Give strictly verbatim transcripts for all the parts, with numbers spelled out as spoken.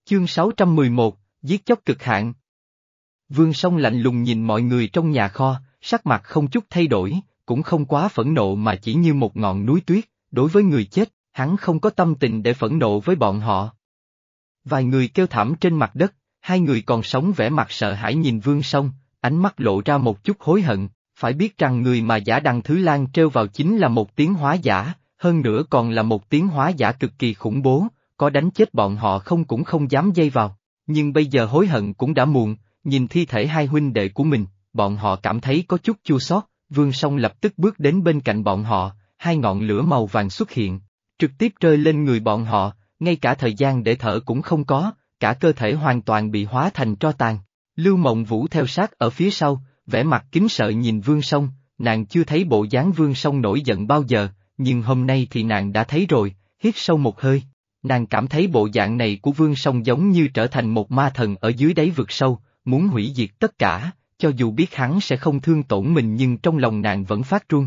Chương sáu trăm mười một, giết chóc cực hạn. Vương Song lạnh lùng nhìn mọi người trong nhà kho, sắc mặt không chút thay đổi, cũng không quá phẫn nộ mà chỉ như một ngọn núi tuyết, đối với người chết, hắn không có tâm tình để phẫn nộ với bọn họ. Vài người kêu thảm trên mặt đất, hai người còn sống vẻ mặt sợ hãi nhìn Vương Song, ánh mắt lộ ra một chút hối hận, phải biết rằng người mà giả Đằng Thứ Lan trêu vào chính là một tiến hóa giả, hơn nữa còn là một tiến hóa giả cực kỳ khủng bố, có đánh chết bọn họ không cũng không dám dây vào, nhưng bây giờ hối hận cũng đã muộn, nhìn thi thể hai huynh đệ của mình, bọn họ cảm thấy có chút chua xót. Vương Song lập tức bước đến bên cạnh bọn họ, hai ngọn lửa màu vàng xuất hiện, trực tiếp rơi lên người bọn họ, ngay cả thời gian để thở cũng không có, cả cơ thể hoàn toàn bị hóa thành tro tàn. Lưu Mộng Vũ theo sát ở phía sau, vẻ mặt kính sợ nhìn Vương Song, nàng chưa thấy bộ dáng Vương Song nổi giận bao giờ, nhưng hôm nay thì nàng đã thấy rồi, hít sâu một hơi. Nàng cảm thấy bộ dạng này của Vương Song giống như trở thành một ma thần ở dưới đáy vực sâu, muốn hủy diệt tất cả, cho dù biết hắn sẽ không thương tổn mình nhưng trong lòng nàng vẫn phát run.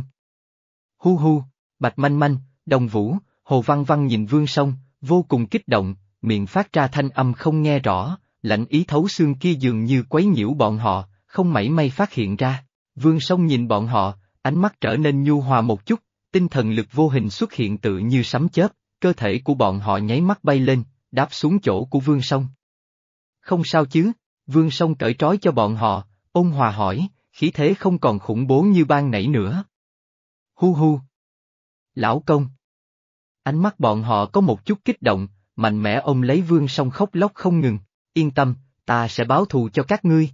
Hu hu, Bạch Manh Manh, Đồng Vũ, Hồ Văn Văn nhìn Vương Song, vô cùng kích động, miệng phát ra thanh âm không nghe rõ, lạnh ý thấu xương kia dường như quấy nhiễu bọn họ, không mảy may phát hiện ra. Vương Song nhìn bọn họ, ánh mắt trở nên nhu hòa một chút, tinh thần lực vô hình xuất hiện tự như sấm chớp, cơ thể của bọn họ nháy mắt bay lên, đáp xuống chỗ của Vương Song. Không sao chứ? Vương Song cởi trói cho bọn họ, ôn hòa hỏi, khí thế không còn khủng bố như ban nãy nữa. Hu hu. Lão công. Ánh mắt bọn họ có một chút kích động, mạnh mẽ ôm lấy Vương Song khóc lóc không ngừng, yên tâm, ta sẽ báo thù cho các ngươi.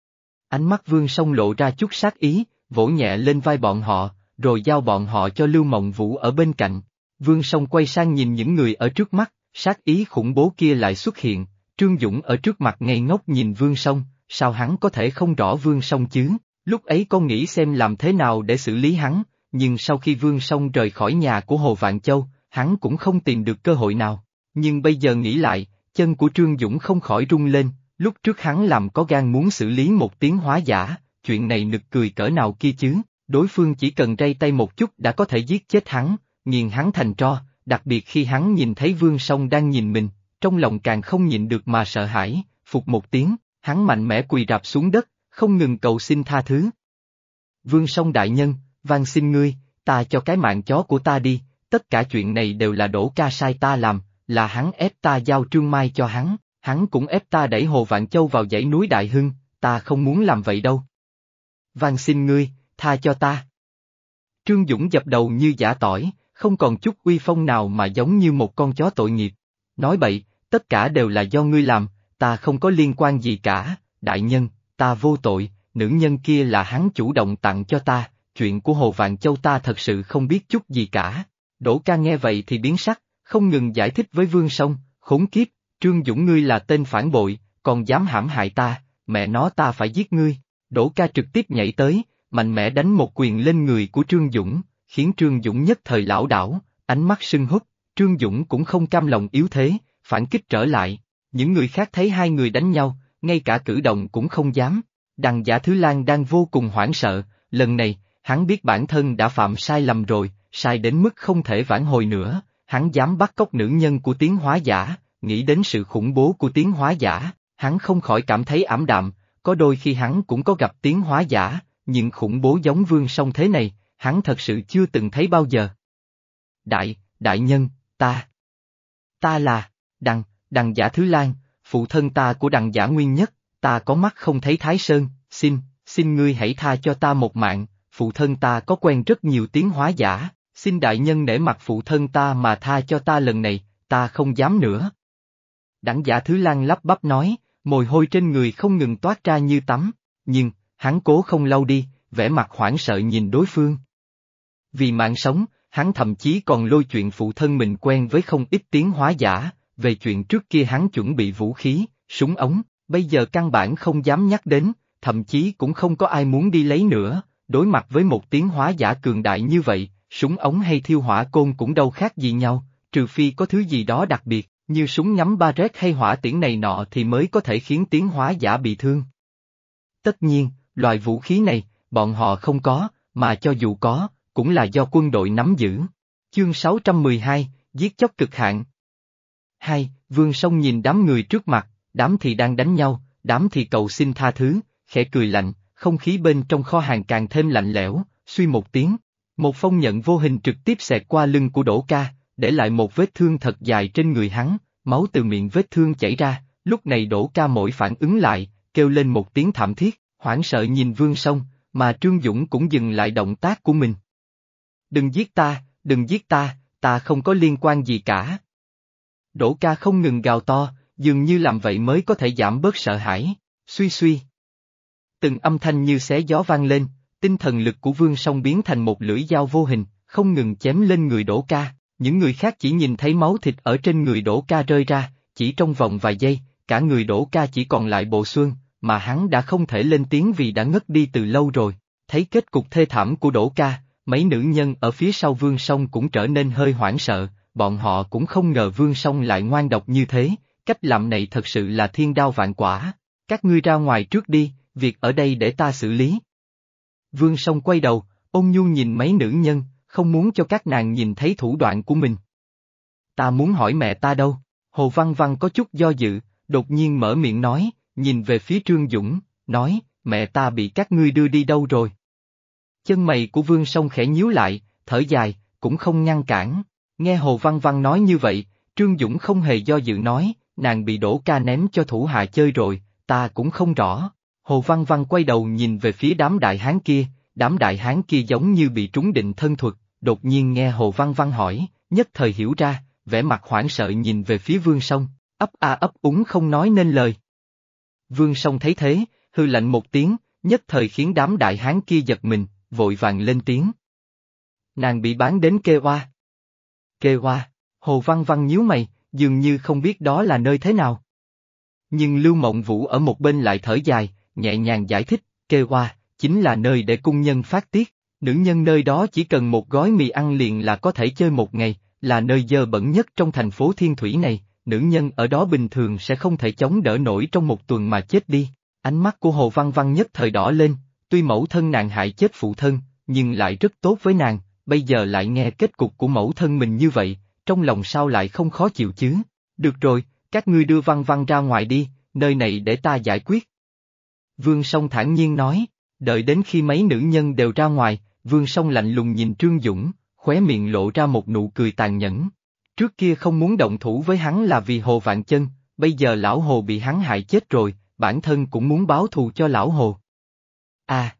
Ánh mắt Vương Song lộ ra chút sát ý, vỗ nhẹ lên vai bọn họ, rồi giao bọn họ cho Lưu Mộng Vũ ở bên cạnh. Vương Song quay sang nhìn những người ở trước mắt, sát ý khủng bố kia lại xuất hiện, Trương Dũng ở trước mặt ngây ngốc nhìn Vương Song, sao hắn có thể không rõ Vương Song chứ, lúc ấy con nghĩ xem làm thế nào để xử lý hắn, nhưng sau khi Vương Song rời khỏi nhà của Hồ Vạn Châu, hắn cũng không tìm được cơ hội nào, nhưng bây giờ nghĩ lại, chân của Trương Dũng không khỏi rung lên, lúc trước hắn làm có gan muốn xử lý một tiến hóa giả, chuyện này nực cười cỡ nào kia chứ, đối phương chỉ cần ray tay một chút đã có thể giết chết hắn, nghiền hắn thành tro, đặc biệt khi hắn nhìn thấy Vương Song đang nhìn mình, trong lòng càng không nhịn được mà sợ hãi, phục một tiếng, hắn mạnh mẽ quỳ rạp xuống đất, không ngừng cầu xin tha thứ. Vương Song đại nhân, van xin ngươi, ta cho cái mạng chó của ta đi, tất cả chuyện này đều là Đỗ ca sai ta làm, là hắn ép ta giao Trương Mai cho hắn, hắn cũng ép ta đẩy Hồ Vạn Châu vào dãy núi Đại Hưng, ta không muốn làm vậy đâu. Van xin ngươi, tha cho ta. Trương Dũng dập đầu như giã tỏi, không còn chút uy phong nào mà giống như một con chó tội nghiệp. Nói bậy, tất cả đều là do ngươi làm, ta không có liên quan gì cả, đại nhân, ta vô tội, nữ nhân kia là hắn chủ động tặng cho ta, chuyện của Hồ Vạn Châu ta thật sự không biết chút gì cả. Đỗ ca nghe vậy thì biến sắc, không ngừng giải thích với Vương Song, khốn kiếp, Trương Dũng ngươi là tên phản bội, còn dám hãm hại ta, mẹ nó ta phải giết ngươi. Đỗ ca trực tiếp nhảy tới, mạnh mẽ đánh một quyền lên người của Trương Dũng, khiến Trương Dũng nhất thời lảo đảo, ánh mắt sưng húp, Trương Dũng cũng không cam lòng yếu thế, phản kích trở lại. Những người khác thấy hai người đánh nhau, ngay cả cử động cũng không dám. Đằng Giả Thứ Lan đang vô cùng hoảng sợ, lần này, hắn biết bản thân đã phạm sai lầm rồi, sai đến mức không thể vãn hồi nữa, hắn dám bắt cóc nữ nhân của tiến hóa giả, nghĩ đến sự khủng bố của tiến hóa giả, hắn không khỏi cảm thấy ảm đạm, có đôi khi hắn cũng có gặp tiến hóa giả, nhưng khủng bố giống Vương Song thế này, hắn thật sự chưa từng thấy bao giờ. Đại, đại nhân, ta, ta là, đằng, đằng Giả Thứ Lan, phụ thân ta của đằng Giả Nguyên Nhất, ta có mắt không thấy Thái Sơn, xin, xin ngươi hãy tha cho ta một mạng, phụ thân ta có quen rất nhiều tiến hóa giả, xin đại nhân nể mặt phụ thân ta mà tha cho ta lần này, ta không dám nữa. Đằng Giả Thứ Lan lắp bắp nói, mồ hôi trên người không ngừng toát ra như tắm, nhưng, hắn cố không lau đi, vẻ mặt hoảng sợ nhìn đối phương. Vì mạng sống, hắn thậm chí còn lôi chuyện phụ thân mình quen với không ít tiến hóa giả, về chuyện trước kia hắn chuẩn bị vũ khí, súng ống, bây giờ căn bản không dám nhắc đến, thậm chí cũng không có ai muốn đi lấy nữa, đối mặt với một tiến hóa giả cường đại như vậy, súng ống hay thiêu hỏa côn cũng đâu khác gì nhau, trừ phi có thứ gì đó đặc biệt, như súng nhắm Barrett hay hỏa tiễn này nọ thì mới có thể khiến tiến hóa giả bị thương. Tất nhiên, loại vũ khí này, bọn họ không có, mà cho dù có, cũng là do quân đội nắm giữ. Chương sáu trăm mười hai, giết chóc cực hạn. Hai, Vương Song nhìn đám người trước mặt, đám thì đang đánh nhau, đám thì cầu xin tha thứ, khẽ cười lạnh, không khí bên trong kho hàng càng thêm lạnh lẽo, suy một tiếng. Một phong nhận vô hình trực tiếp xẹt qua lưng của Đỗ Ca, để lại một vết thương thật dài trên người hắn, máu từ miệng vết thương chảy ra, lúc này Đỗ Ca mỗi phản ứng lại, kêu lên một tiếng thảm thiết, hoảng sợ nhìn Vương Song, mà Trương Dũng cũng dừng lại động tác của mình. Đừng giết ta, đừng giết ta, ta không có liên quan gì cả. Đỗ Ca không ngừng gào to, dường như làm vậy mới có thể giảm bớt sợ hãi, suy suy. Từng âm thanh như xé gió vang lên, tinh thần lực của Vương Song biến thành một lưỡi dao vô hình, không ngừng chém lên người Đỗ Ca, những người khác chỉ nhìn thấy máu thịt ở trên người Đỗ Ca rơi ra, chỉ trong vòng vài giây, cả người Đỗ Ca chỉ còn lại bộ xương, mà hắn đã không thể lên tiếng vì đã ngất đi từ lâu rồi. Thấy kết cục thê thảm của Đỗ Ca, mấy nữ nhân ở phía sau Vương Song cũng trở nên hơi hoảng sợ, bọn họ cũng không ngờ Vương Song lại ngoan độc như thế, cách làm này thật sự là thiên đao vạn quả. Các ngươi ra ngoài trước đi, việc ở đây để ta xử lý. Vương Song quay đầu, ôn nhu nhìn mấy nữ nhân, không muốn cho các nàng nhìn thấy thủ đoạn của mình. Ta muốn hỏi mẹ ta đâu? Hồ Văn Văn có chút do dự, đột nhiên mở miệng nói, nhìn về phía Trương Dũng, nói, mẹ ta bị các ngươi đưa đi đâu rồi? Chân mày của Vương Song khẽ nhíu lại, thở dài, cũng không ngăn cản. Nghe Hồ Văn Văn nói như vậy, Trương Dũng không hề do dự nói, nàng bị Đỗ Ca ném cho thủ hạ chơi rồi, ta cũng không rõ. Hồ Văn Văn quay đầu nhìn về phía đám đại hán kia, đám đại hán kia giống như bị trúng định thân thuật, đột nhiên nghe Hồ Văn Văn hỏi, nhất thời hiểu ra, vẻ mặt hoảng sợ nhìn về phía Vương Song, ấp a ấp úng không nói nên lời. Vương Song thấy thế, hư lạnh một tiếng, nhất thời khiến đám đại hán kia giật mình, vội vàng lên tiếng. Nàng bị bán đến Kê Oa. Kê Oa, Hồ Văn Văn nhíu mày, dường như không biết đó là nơi thế nào. Nhưng Lưu Mộng Vũ ở một bên lại thở dài, nhẹ nhàng giải thích, Kê Oa, chính là nơi để cung nhân phát tiết, nữ nhân nơi đó chỉ cần một gói mì ăn liền là có thể chơi một ngày, là nơi dơ bẩn nhất trong thành phố Thiên Thủy này, nữ nhân ở đó bình thường sẽ không thể chống đỡ nổi trong một tuần mà chết đi. Ánh mắt của Hồ Văn Văn nhất thời đỏ lên, tuy mẫu thân nàng hại chết phụ thân, nhưng lại rất tốt với nàng, bây giờ lại nghe kết cục của mẫu thân mình như vậy, trong lòng sao lại không khó chịu chứ? Được rồi, các ngươi đưa Văn Văn ra ngoài đi, nơi này để ta giải quyết. Vương Song thản nhiên nói, đợi đến khi mấy nữ nhân đều ra ngoài, Vương Song lạnh lùng nhìn Trương Dũng, khóe miệng lộ ra một nụ cười tàn nhẫn. Trước kia không muốn động thủ với hắn là vì Hồ Vạn Chân, bây giờ lão Hồ bị hắn hại chết rồi, bản thân cũng muốn báo thù cho lão Hồ. À!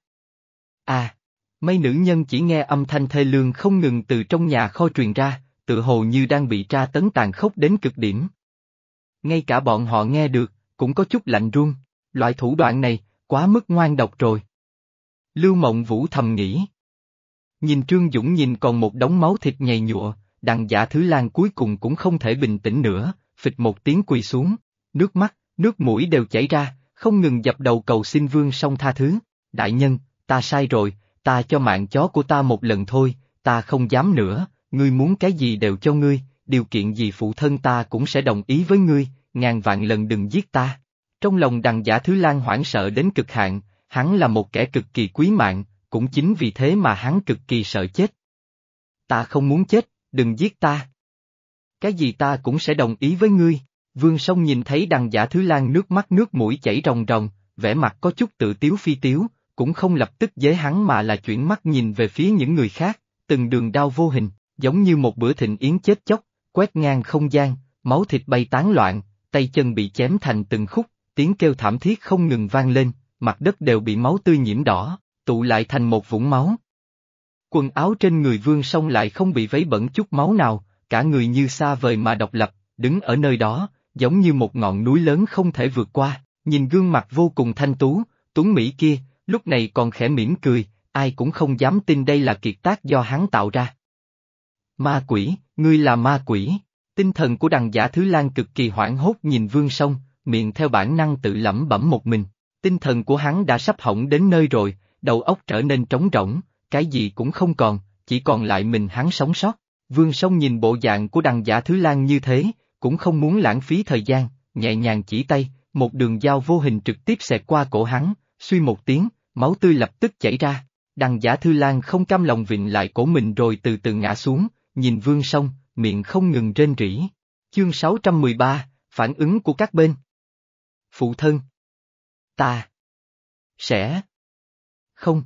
À! Mấy nữ nhân chỉ nghe âm thanh thê lương không ngừng từ trong nhà kho truyền ra, tự hồ như đang bị tra tấn tàn khốc đến cực điểm. Ngay cả bọn họ nghe được, cũng có chút lạnh run, loại thủ đoạn này, quá mức ngoan độc rồi. Lưu Mộng Vũ thầm nghĩ. Nhìn Trương Dũng nhìn còn một đống máu thịt nhầy nhụa, Đằng Giả Thứ Lan cuối cùng cũng không thể bình tĩnh nữa, phịch một tiếng quỳ xuống, nước mắt, nước mũi đều chảy ra, không ngừng dập đầu cầu xin Vương Song tha thứ. Đại nhân, ta sai rồi, ta cho mạng chó của ta một lần thôi, ta không dám nữa, ngươi muốn cái gì đều cho ngươi, điều kiện gì phụ thân ta cũng sẽ đồng ý với ngươi, ngàn vạn lần đừng giết ta. Trong lòng Đằng Giả Thứ Lan hoảng sợ đến cực hạn, hắn là một kẻ cực kỳ quý mạng, cũng chính vì thế mà hắn cực kỳ sợ chết. Ta không muốn chết, đừng giết ta. Cái gì ta cũng sẽ đồng ý với ngươi. Vương Song nhìn thấy Đằng Giả Thứ Lan nước mắt nước mũi chảy ròng ròng, vẻ mặt có chút tự tiếu phi tiếu, cũng không lập tức dế hắn mà là chuyển mắt nhìn về phía những người khác, từng đường đao vô hình, giống như một bữa thịnh yến chết chóc, quét ngang không gian, máu thịt bay tán loạn, tay chân bị chém thành từng khúc, tiếng kêu thảm thiết không ngừng vang lên, mặt đất đều bị máu tươi nhiễm đỏ, tụ lại thành một vũng máu. Quần áo trên người Vương Song lại không bị vấy bẩn chút máu nào, cả người như xa vời mà độc lập, đứng ở nơi đó, giống như một ngọn núi lớn không thể vượt qua, nhìn gương mặt vô cùng thanh tú, tuấn mỹ kia, lúc này còn khẽ mỉm cười, ai cũng không dám tin đây là kiệt tác do hắn tạo ra. Ma quỷ, ngươi là ma quỷ, tinh thần của Đằng Giả Thứ Lan cực kỳ hoảng hốt nhìn Vương Song, miệng theo bản năng tự lẩm bẩm một mình, tinh thần của hắn đã sắp hỏng đến nơi rồi, đầu óc trở nên trống rỗng, cái gì cũng không còn, chỉ còn lại mình hắn sống sót. Vương Song nhìn bộ dạng của Đằng Giả Thứ Lan như thế, cũng không muốn lãng phí thời gian, nhẹ nhàng chỉ tay, một đường dao vô hình trực tiếp xẹt qua cổ hắn, suy một tiếng, máu tươi lập tức chảy ra. Đằng Giả Thư Lan không cam lòng vịn lại cổ mình rồi từ từ ngã xuống, nhìn Vương Song, miệng không ngừng rên rỉ. Chương sáu trăm mười ba, phản ứng của các bên. Phụ thân. Ta. Sẽ. Không.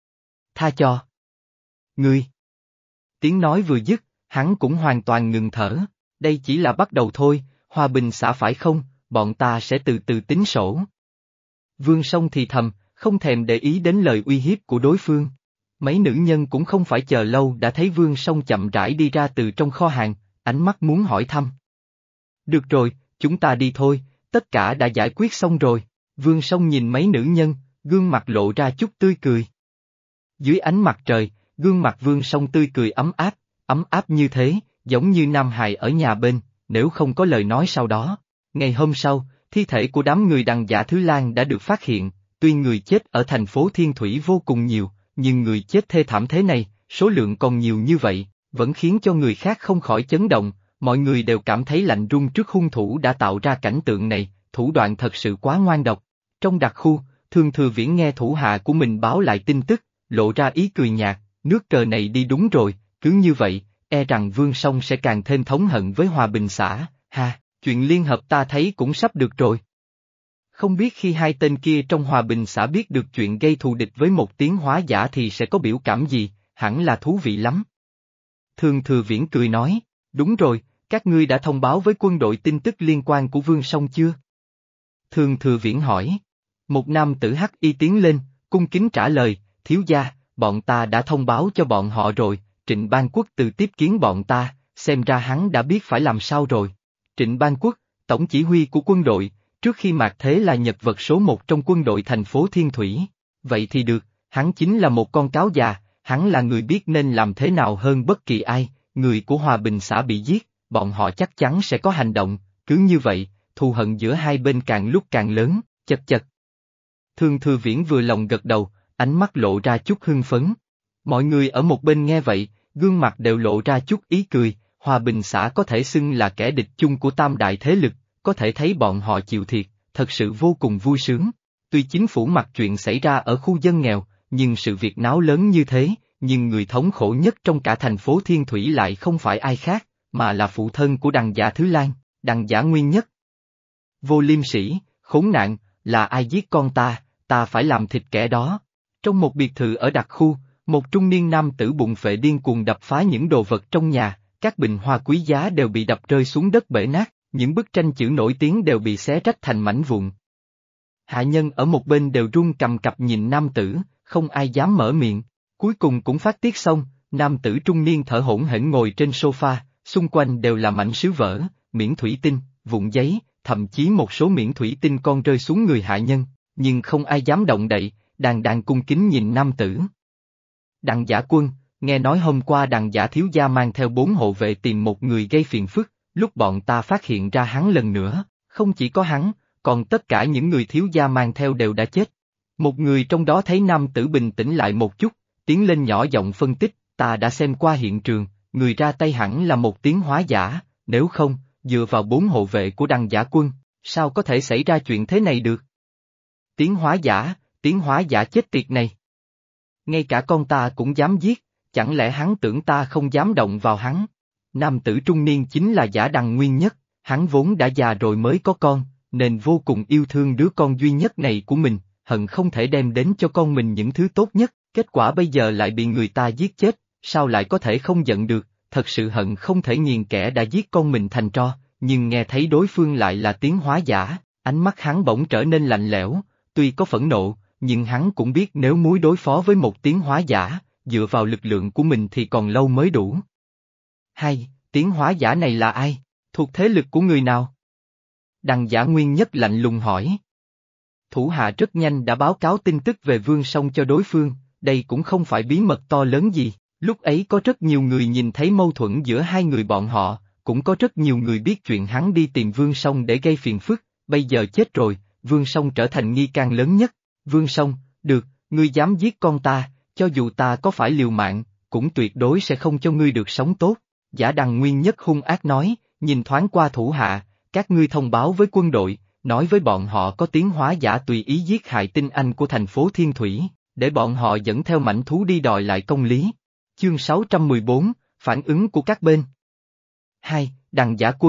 Tha cho. Ngươi. Tiếng nói vừa dứt, hắn cũng hoàn toàn ngừng thở, đây chỉ là bắt đầu thôi, hòa bình xã phải không, bọn ta sẽ từ từ tính sổ. Vương Song thì thầm, không thèm để ý đến lời uy hiếp của đối phương. Mấy nữ nhân cũng không phải chờ lâu đã thấy Vương Song chậm rãi đi ra từ trong kho hàng, ánh mắt muốn hỏi thăm. Được rồi, chúng ta đi thôi, tất cả đã giải quyết xong rồi. Vương Song nhìn mấy nữ nhân, gương mặt lộ ra chút tươi cười. Dưới ánh mặt trời, gương mặt Vương Song tươi cười ấm áp, ấm áp như thế, giống như Nam Hài ở nhà bên, nếu không có lời nói sau đó. Ngày hôm sau, thi thể của đám người Đằng Giả Thứ Lang đã được phát hiện, tuy người chết ở thành phố Thiên Thủy vô cùng nhiều, nhưng người chết thê thảm thế này, số lượng còn nhiều như vậy, vẫn khiến cho người khác không khỏi chấn động, mọi người đều cảm thấy lạnh run trước hung thủ đã tạo ra cảnh tượng này, thủ đoạn thật sự quá ngoan độc. Trong đặc khu, Thường Thừa Viễn nghe thủ hạ của mình báo lại tin tức, lộ ra ý cười nhạt, nước cờ này đi đúng rồi, cứ như vậy, e rằng Vương Song sẽ càng thêm thống hận với Hòa Bình xã, ha, chuyện liên hợp ta thấy cũng sắp được rồi. Không biết khi hai tên kia trong Hòa Bình xã biết được chuyện gây thù địch với một tiến hóa giả thì sẽ có biểu cảm gì, hẳn là thú vị lắm. Thường Thừa Viễn cười nói, đúng rồi, các ngươi đã thông báo với quân đội tin tức liên quan của Vương Song chưa? Thường Thừa Viễn hỏi. Một nam tử hắc y tiến lên, cung kính trả lời, thiếu gia, bọn ta đã thông báo cho bọn họ rồi, Trịnh Ban Quốc từ tiếp kiến bọn ta, xem ra hắn đã biết phải làm sao rồi. Trịnh Ban Quốc, tổng chỉ huy của quân đội, trước khi Mạc Thế là nhân vật số một trong quân đội thành phố Thiên Thủy. Vậy thì được, hắn chính là một con cáo già, hắn là người biết nên làm thế nào hơn bất kỳ ai, người của Hòa Bình xã bị giết, bọn họ chắc chắn sẽ có hành động, cứ như vậy, thù hận giữa hai bên càng lúc càng lớn, chật chật. Thường Thừa Viễn vừa lòng gật đầu, ánh mắt lộ ra chút hưng phấn. Mọi người ở một bên nghe vậy, gương mặt đều lộ ra chút ý cười, Hòa Bình xã có thể xưng là kẻ địch chung của tam đại thế lực, có thể thấy bọn họ chịu thiệt, thật sự vô cùng vui sướng. Tuy chính phủ mặc chuyện xảy ra ở khu dân nghèo, nhưng sự việc náo lớn như thế, nhưng người thống khổ nhất trong cả thành phố Thiên Thủy lại không phải ai khác, mà là phụ thân của Đằng Giả Thứ Lang, Đằng Giả Nguyên Nhất. Vô liêm sĩ, khốn nạn, là ai giết con ta, ta phải làm thịt kẻ đó. Trong một biệt thự ở đặc khu, một trung niên nam tử bụng phệ điên cuồng đập phá những đồ vật trong nhà, các bình hoa quý giá đều bị đập rơi xuống đất bể nát, những bức tranh chữ nổi tiếng đều bị xé rách thành mảnh vụn. Hạ nhân ở một bên đều run cầm cập nhìn nam tử, không ai dám mở miệng. Cuối cùng cũng phát tiết xong, nam tử trung niên thở hổn hển ngồi trên sofa, xung quanh đều là mảnh sứ vỡ, miếng thủy tinh, vụn giấy, thậm chí một số miếng thủy tinh con rơi xuống người hạ nhân, nhưng không ai dám động đậy, đàn đàn cung kính nhìn nam tử. Đằng Giả Quân, nghe nói hôm qua Đằng Giả thiếu gia mang theo bốn hộ vệ tìm một người gây phiền phức, lúc bọn ta phát hiện ra hắn lần nữa, không chỉ có hắn, còn tất cả những người thiếu gia mang theo đều đã chết. Một người trong đó thấy nam tử bình tĩnh lại một chút, tiến lên nhỏ giọng phân tích, ta đã xem qua hiện trường, người ra tay hẳn là một tiến hóa giả, nếu không, dựa vào bốn hộ vệ của Đằng Giả Quân, sao có thể xảy ra chuyện thế này được? Tiến hóa giả, tiến hóa giả chết tiệt này. Ngay cả con ta cũng dám giết, chẳng lẽ hắn tưởng ta không dám động vào hắn? Nam tử trung niên chính là Giả Đằng Nguyên Nhất, hắn vốn đã già rồi mới có con, nên vô cùng yêu thương đứa con duy nhất này của mình, hận không thể đem đến cho con mình những thứ tốt nhất, kết quả bây giờ lại bị người ta giết chết, sao lại có thể không giận được, thật sự hận không thể nghiền kẻ đã giết con mình thành tro, nhưng nghe thấy đối phương lại là tiến hóa giả, ánh mắt hắn bỗng trở nên lạnh lẽo, tuy có phẫn nộ, nhưng hắn cũng biết nếu muốn đối phó với một tiến hóa giả, dựa vào lực lượng của mình thì còn lâu mới đủ. Hay, tiến hóa giả này là ai? Thuộc thế lực của người nào? Đằng Giả Nguyên Nhất lạnh lùng hỏi. Thủ hạ rất nhanh đã báo cáo tin tức về Vương Song cho đối phương, đây cũng không phải bí mật to lớn gì, lúc ấy có rất nhiều người nhìn thấy mâu thuẫn giữa hai người bọn họ, cũng có rất nhiều người biết chuyện hắn đi tìm Vương Song để gây phiền phức, bây giờ chết rồi, Vương Song trở thành nghi can lớn nhất. Vương Song, được, ngươi dám giết con ta, cho dù ta có phải liều mạng, cũng tuyệt đối sẽ không cho ngươi được sống tốt. Giả Đằng Nguyên Nhất hung ác nói, nhìn thoáng qua thủ hạ, các ngươi thông báo với quân đội, nói với bọn họ có tiến hóa giả tùy ý giết hại tinh anh của thành phố Thiên Thủy, để bọn họ dẫn theo mảnh thú đi đòi lại công lý. Chương sáu trăm mười bốn, phản ứng của các bên. Hai, Đằng Giả Quân,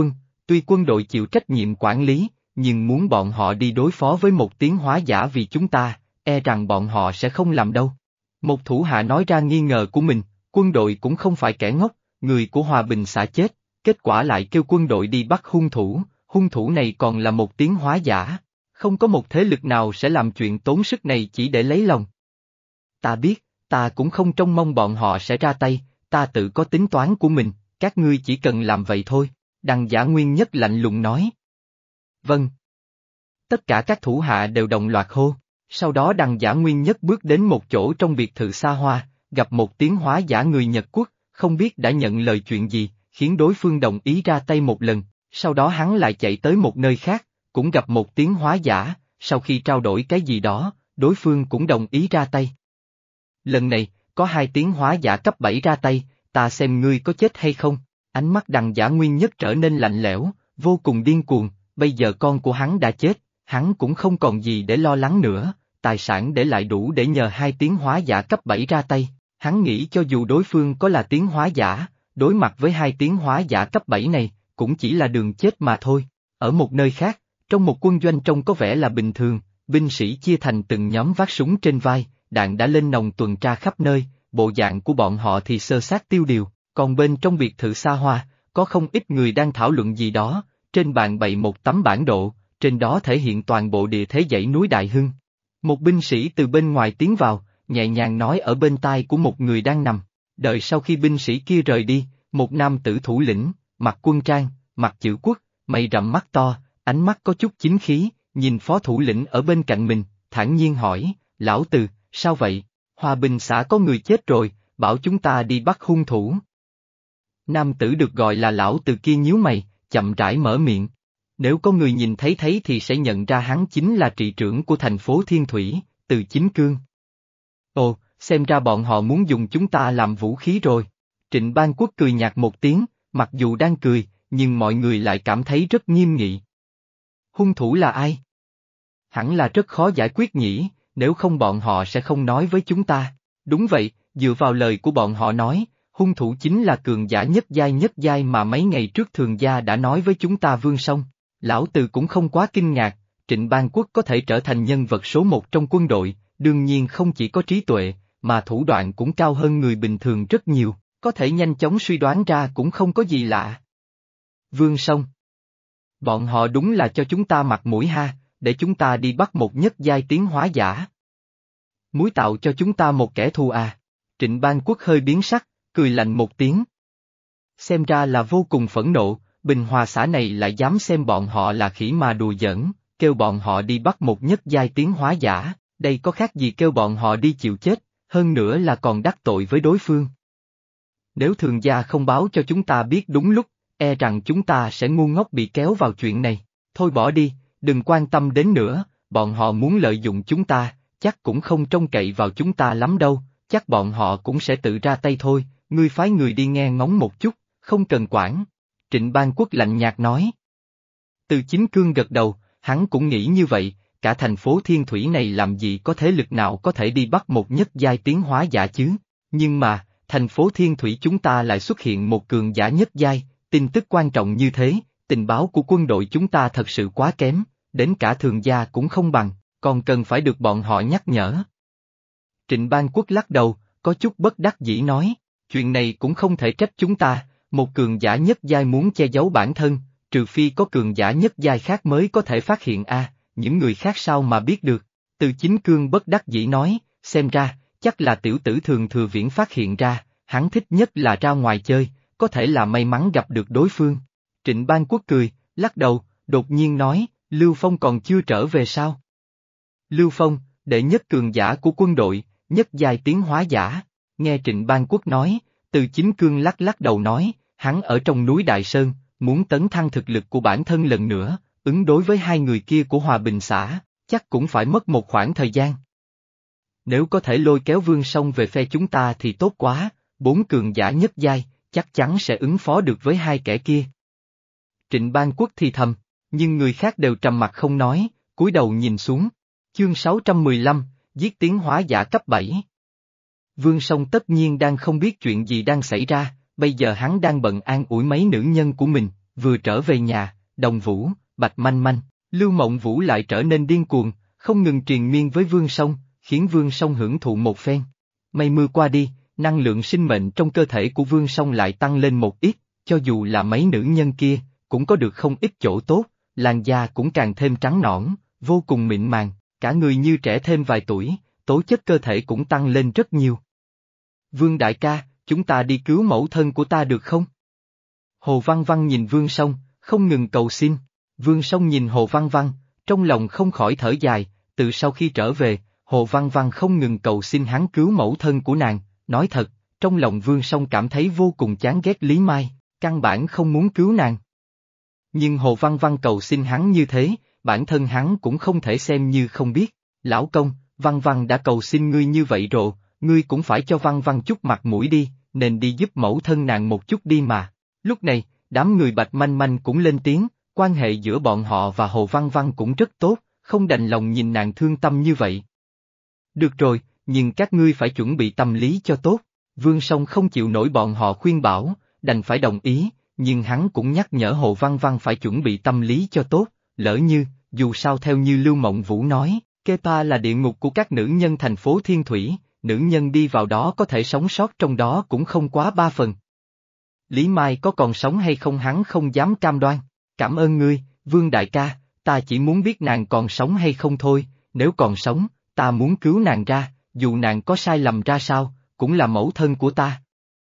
tuy quân đội chịu trách nhiệm quản lý, nhưng muốn bọn họ đi đối phó với một tiến hóa giả vì chúng ta, e rằng bọn họ sẽ không làm đâu. Một thủ hạ nói ra nghi ngờ của mình, quân đội cũng không phải kẻ ngốc, người của Hòa Bình xã chết, kết quả lại kêu quân đội đi bắt hung thủ, hung thủ này còn là một tiến hóa giả. Không có một thế lực nào sẽ làm chuyện tốn sức này chỉ để lấy lòng. Ta biết, ta cũng không trông mong bọn họ sẽ ra tay, ta tự có tính toán của mình, các ngươi chỉ cần làm vậy thôi, Đằng Giả Nguyên Nhất lạnh lùng nói. Vâng. Tất cả các thủ hạ đều đồng loạt hô, sau đó Đằng Giả Nguyên Nhất bước đến một chỗ trong biệt thự xa hoa, gặp một tiến hóa giả người Nhật Quốc, không biết đã nhận lời chuyện gì, khiến đối phương đồng ý ra tay một lần, sau đó hắn lại chạy tới một nơi khác, cũng gặp một tiến hóa giả, sau khi trao đổi cái gì đó, đối phương cũng đồng ý ra tay. Lần này, có hai tiến hóa giả cấp bảy ra tay, ta xem ngươi có chết hay không, ánh mắt Đằng Giả Nguyên Nhất trở nên lạnh lẽo, vô cùng điên cuồng, bây giờ con của hắn đã chết, hắn cũng không còn gì để lo lắng nữa, tài sản để lại đủ để nhờ hai tiến hóa giả cấp bảy ra tay, hắn nghĩ cho dù đối phương có là tiến hóa giả, đối mặt với hai tiến hóa giả cấp bảy này, cũng chỉ là đường chết mà thôi. Ở một nơi khác, trong một quân doanh trông có vẻ là bình thường, binh sĩ chia thành từng nhóm vác súng trên vai, đạn đã lên nòng tuần tra khắp nơi, bộ dạng của bọn họ thì sơ sát tiêu điều, còn bên trong biệt thự xa hoa, có không ít người đang thảo luận gì đó, trên bàn bày một tấm bản đồ, trên đó thể hiện toàn bộ địa thế dãy núi Đại Hưng. Một binh sĩ từ bên ngoài tiến vào, nhẹ nhàng nói ở bên tai của một người đang nằm, đợi sau khi binh sĩ kia rời đi, một nam tử thủ lĩnh, mặc quân trang, mặt chữ quốc, mày rậm mắt to, ánh mắt có chút chính khí, nhìn phó thủ lĩnh ở bên cạnh mình, thản nhiên hỏi, lão Từ, sao vậy? Hòa Bình xã có người chết rồi, bảo chúng ta đi bắt hung thủ. Nam tử được gọi là lão Từ kia nhíu mày, chậm rãi mở miệng. Nếu có người nhìn thấy thấy thì sẽ nhận ra hắn chính là trị trưởng của thành phố Thiên Thủy, Từ Chính Cương. Ồ, xem ra bọn họ muốn dùng chúng ta làm vũ khí rồi. Trịnh Bang Quốc cười nhạt một tiếng, mặc dù đang cười, nhưng mọi người lại cảm thấy rất nghiêm nghị. Hung thủ là ai? Hẳn là rất khó giải quyết nhỉ, nếu không bọn họ sẽ không nói với chúng ta. Đúng vậy, dựa vào lời của bọn họ nói, hung thủ chính là cường giả nhất giai nhất giai mà mấy ngày trước Thường Gia đã nói với chúng ta Vương Song. Lão Từ cũng không quá kinh ngạc, Trịnh Bang Quốc có thể trở thành nhân vật số một trong quân đội, đương nhiên không chỉ có trí tuệ, mà thủ đoạn cũng cao hơn người bình thường rất nhiều, có thể nhanh chóng suy đoán ra cũng không có gì lạ. Vương Song. Bọn họ đúng là cho chúng ta mặt mũi ha, để chúng ta đi bắt một nhất giai tiến hóa giả. Muối tạo cho chúng ta một kẻ thù à? Trịnh Bang Quốc hơi biến sắc, cười lạnh một tiếng. Xem ra là vô cùng phẫn nộ, Bình Hòa xã này lại dám xem bọn họ là khỉ mà đùa giỡn, kêu bọn họ đi bắt một nhất giai tiến hóa giả, đây có khác gì kêu bọn họ đi chịu chết, hơn nữa là còn đắc tội với đối phương. Nếu Thường Gia không báo cho chúng ta biết đúng lúc, e rằng chúng ta sẽ ngu ngốc bị kéo vào chuyện này, thôi bỏ đi, đừng quan tâm đến nữa, bọn họ muốn lợi dụng chúng ta, chắc cũng không trông cậy vào chúng ta lắm đâu, chắc bọn họ cũng sẽ tự ra tay thôi, ngươi phái người đi nghe ngóng một chút, không cần quản. Trịnh Bang Quốc lạnh nhạt nói. Từ Chính Cương gật đầu, hắn cũng nghĩ như vậy, cả thành phố Thiên Thủy này làm gì có thế lực nào có thể đi bắt một nhất giai tiến hóa giả chứ, nhưng mà, thành phố Thiên Thủy chúng ta lại xuất hiện một cường giả nhất giai, tin tức quan trọng như thế, tình báo của quân đội chúng ta thật sự quá kém, đến cả Thường Gia cũng không bằng, còn cần phải được bọn họ nhắc nhở. Trịnh Bang Quốc lắc đầu, có chút bất đắc dĩ nói, chuyện này cũng không thể trách chúng ta, một cường giả nhất giai muốn che giấu bản thân, trừ phi có cường giả nhất giai khác mới có thể phát hiện a, à, những người khác sao mà biết được. Từ Chính Cương bất đắc dĩ nói, xem ra, chắc là tiểu tử Thường Thừa Viễn phát hiện ra, hắn thích nhất là ra ngoài chơi, có thể là may mắn gặp được đối phương. Trịnh Bang Quốc cười, lắc đầu, đột nhiên nói, Lưu Phong còn chưa trở về sao? Lưu Phong, đệ nhất cường giả của quân đội, nhất giai tiến hóa giả, nghe Trịnh Bang Quốc nói, Từ Chính Cương lắc lắc đầu nói, hắn ở trong núi Đại Sơn, muốn tấn thăng thực lực của bản thân lần nữa, ứng đối với hai người kia của Hòa Bình xã, chắc cũng phải mất một khoảng thời gian. Nếu có thể lôi kéo Vương Song về phe chúng ta thì tốt quá, bốn cường giả nhất giai, chắc chắn sẽ ứng phó được với hai kẻ kia. Trịnh Bang Quốc thì thầm, nhưng người khác đều trầm mặt không nói, cúi đầu nhìn xuống. Chương sáu trăm mười lăm, giết tiến hóa giả cấp bảy. Vương Song tất nhiên đang không biết chuyện gì đang xảy ra, bây giờ hắn đang bận an ủi mấy nữ nhân của mình, Vừa trở về nhà, Đồng Vũ, Bạch Manh Manh, Lưu Mộng Vũ lại trở nên điên cuồng, không ngừng triền miên với Vương Song, khiến Vương Song hưởng thụ một phen. Mây mưa qua đi, năng lượng sinh mệnh trong cơ thể của Vương Song lại tăng lên một ít, cho dù là mấy nữ nhân kia, cũng có được không ít chỗ tốt, làn da cũng càng thêm trắng nõn, vô cùng mịn màng, cả người như trẻ thêm vài tuổi, tố chất cơ thể cũng tăng lên rất nhiều. Vương đại ca, chúng ta đi cứu mẫu thân của ta được không? Hồ Văn Văn nhìn Vương Song, không ngừng cầu xin. Vương Song nhìn Hồ Văn Văn, trong lòng không khỏi thở dài, từ sau khi trở về, Hồ Văn Văn không ngừng cầu xin hắn cứu mẫu thân của nàng, nói thật, trong lòng Vương Song cảm thấy vô cùng chán ghét Lý Mai, căn bản không muốn cứu nàng. Nhưng Hồ Văn Văn cầu xin hắn như thế, bản thân hắn cũng không thể xem như không biết. Lão công, Văn Văn đã cầu xin ngươi như vậy rồi, ngươi cũng phải cho Văn Văn chút mặt mũi đi, nên đi giúp mẫu thân nàng một chút đi mà. Lúc này, đám người Bạch Manh Manh cũng lên tiếng, quan hệ giữa bọn họ và Hồ Văn Văn cũng rất tốt, không đành lòng nhìn nàng thương tâm như vậy. Được rồi, nhưng các ngươi phải chuẩn bị tâm lý cho tốt. Vương Song không chịu nổi bọn họ khuyên bảo, đành phải đồng ý, nhưng hắn cũng nhắc nhở Hồ Văn Văn phải chuẩn bị tâm lý cho tốt, lỡ như, dù sao theo như Lưu Mộng Vũ nói, Kepa là địa ngục của các nữ nhân thành phố Thiên Thủy, nữ nhân đi vào đó có thể sống sót trong đó cũng không quá ba phần. Lý Mai có còn sống hay không hắn không dám cam đoan. Cảm ơn ngươi, Vương đại ca, ta chỉ muốn biết nàng còn sống hay không thôi, nếu còn sống, ta muốn cứu nàng ra, dù nàng có sai lầm ra sao, cũng là mẫu thân của ta.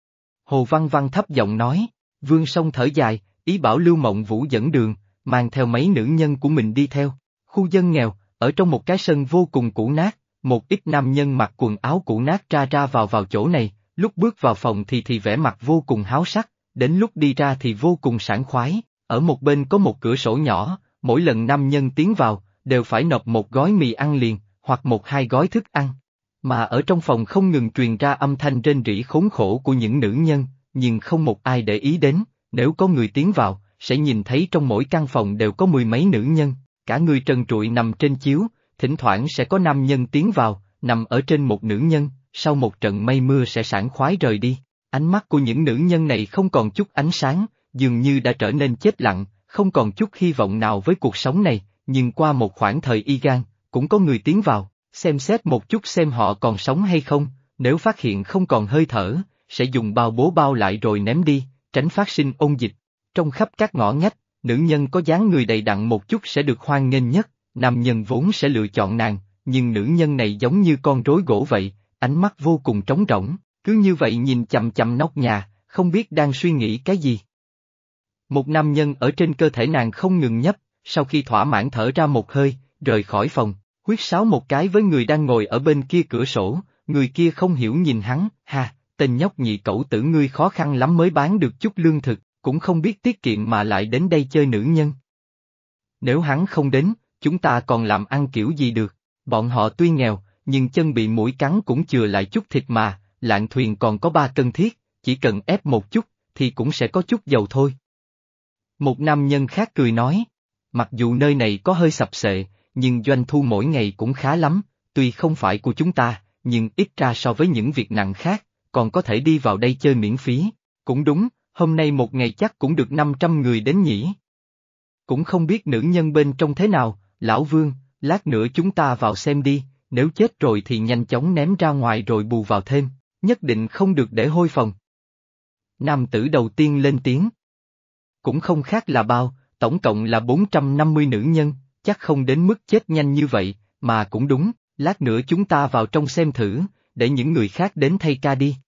Hồ Văn Văn thấp giọng nói, Vương Song thở dài, ý bảo Lưu Mộng Vũ dẫn đường, mang theo mấy nữ nhân của mình đi theo. Khu dân nghèo, ở trong một cái sân vô cùng cũ nát, một ít nam nhân mặc quần áo cũ nát ra ra vào vào chỗ này, lúc bước vào phòng thì thì vẻ mặt vô cùng háo sắc, đến lúc đi ra thì vô cùng sảng khoái. Ở một bên có một cửa sổ nhỏ, mỗi lần nam nhân tiến vào, đều phải nộp một gói mì ăn liền, hoặc một hai gói thức ăn. Mà ở trong phòng không ngừng truyền ra âm thanh rên rỉ khốn khổ của những nữ nhân, nhưng không một ai để ý đến, nếu có người tiến vào, sẽ nhìn thấy trong mỗi căn phòng đều có mười mấy nữ nhân, cả người trần trụi nằm trên chiếu, thỉnh thoảng sẽ có nam nhân tiến vào, nằm ở trên một nữ nhân, sau một trận mây mưa sẽ sảng khoái rời đi. Ánh mắt của những nữ nhân này không còn chút ánh sáng, dường như đã trở nên chết lặng, không còn chút hy vọng nào với cuộc sống này, nhưng qua một khoảng thời y gan, cũng có người tiến vào, xem xét một chút xem họ còn sống hay không, nếu phát hiện không còn hơi thở, sẽ dùng bao bố bao lại rồi ném đi, tránh phát sinh ôn dịch. Trong khắp các ngõ ngách, nữ nhân có dáng người đầy đặn một chút sẽ được hoan nghênh nhất, nam nhân vốn sẽ lựa chọn nàng, nhưng nữ nhân này giống như con rối gỗ vậy, ánh mắt vô cùng trống rỗng, cứ như vậy nhìn chằm chằm nóc nhà, không biết đang suy nghĩ cái gì. Một nam nhân ở trên cơ thể nàng không ngừng nhấp, sau khi thỏa mãn thở ra một hơi, rời khỏi phòng, huýt sáo một cái với người đang ngồi ở bên kia cửa sổ, người kia không hiểu nhìn hắn, ha, tên nhóc nhị cẩu tử ngươi khó khăn lắm mới bán được chút lương thực, cũng không biết tiết kiệm mà lại đến đây chơi nữ nhân. Nếu hắn không đến, chúng ta còn làm ăn kiểu gì được, bọn họ tuy nghèo, nhưng chân bị muỗi cắn cũng chừa lại chút thịt mà, lạng thuyền còn có ba cân thiết, chỉ cần ép một chút, thì cũng sẽ có chút dầu thôi. Một nam nhân khác cười nói, mặc dù nơi này có hơi sập xệ, nhưng doanh thu mỗi ngày cũng khá lắm, tuy không phải của chúng ta, nhưng ít ra so với những việc nặng khác, còn có thể đi vào đây chơi miễn phí. Cũng đúng, hôm nay một ngày chắc cũng được năm trăm người đến nhỉ. Cũng không biết nữ nhân bên trong thế nào, lão Vương, lát nữa chúng ta vào xem đi, nếu chết rồi thì nhanh chóng ném ra ngoài rồi bù vào thêm, nhất định không được để hôi phòng. Nam tử đầu tiên lên tiếng. Cũng không khác là bao, tổng cộng là bốn trăm năm mươi nữ nhân, chắc không đến mức chết nhanh như vậy, mà cũng đúng, lát nữa chúng ta vào trong xem thử, để những người khác đến thay ca đi.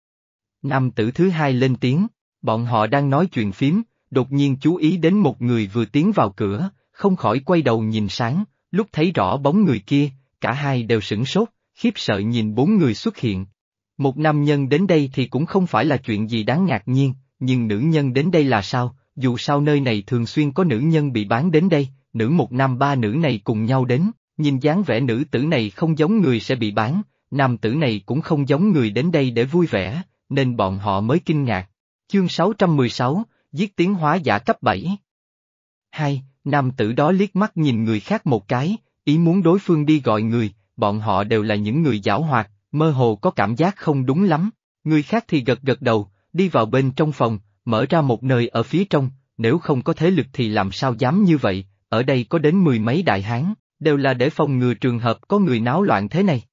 Nam tử thứ hai lên tiếng, bọn họ đang nói chuyện phím, đột nhiên chú ý đến một người vừa tiến vào cửa, không khỏi quay đầu nhìn sáng, lúc thấy rõ bóng người kia, cả hai đều sửng sốt, khiếp sợ nhìn bốn người xuất hiện. Một nam nhân đến đây thì cũng không phải là chuyện gì đáng ngạc nhiên, nhưng nữ nhân đến đây là sao, dù sao nơi này thường xuyên có nữ nhân bị bán đến đây, nữ một nam ba nữ này cùng nhau đến, nhìn dáng vẻ nữ tử này không giống người sẽ bị bán, nam tử này cũng không giống người đến đây để vui vẻ, nên bọn họ mới kinh ngạc. Chương sáu trăm mười sáu, giết tiến hóa giả cấp bảy. Hai, nam tử đó liếc mắt nhìn người khác một cái, ý muốn đối phương đi gọi người, bọn họ đều là những người giảo hoạt, mơ hồ có cảm giác không đúng lắm, người khác thì gật gật đầu, đi vào bên trong phòng, mở ra một nơi ở phía trong, nếu không có thế lực thì làm sao dám như vậy, ở đây có đến mười mấy đại hán, đều là để phòng ngừa trường hợp có người náo loạn thế này.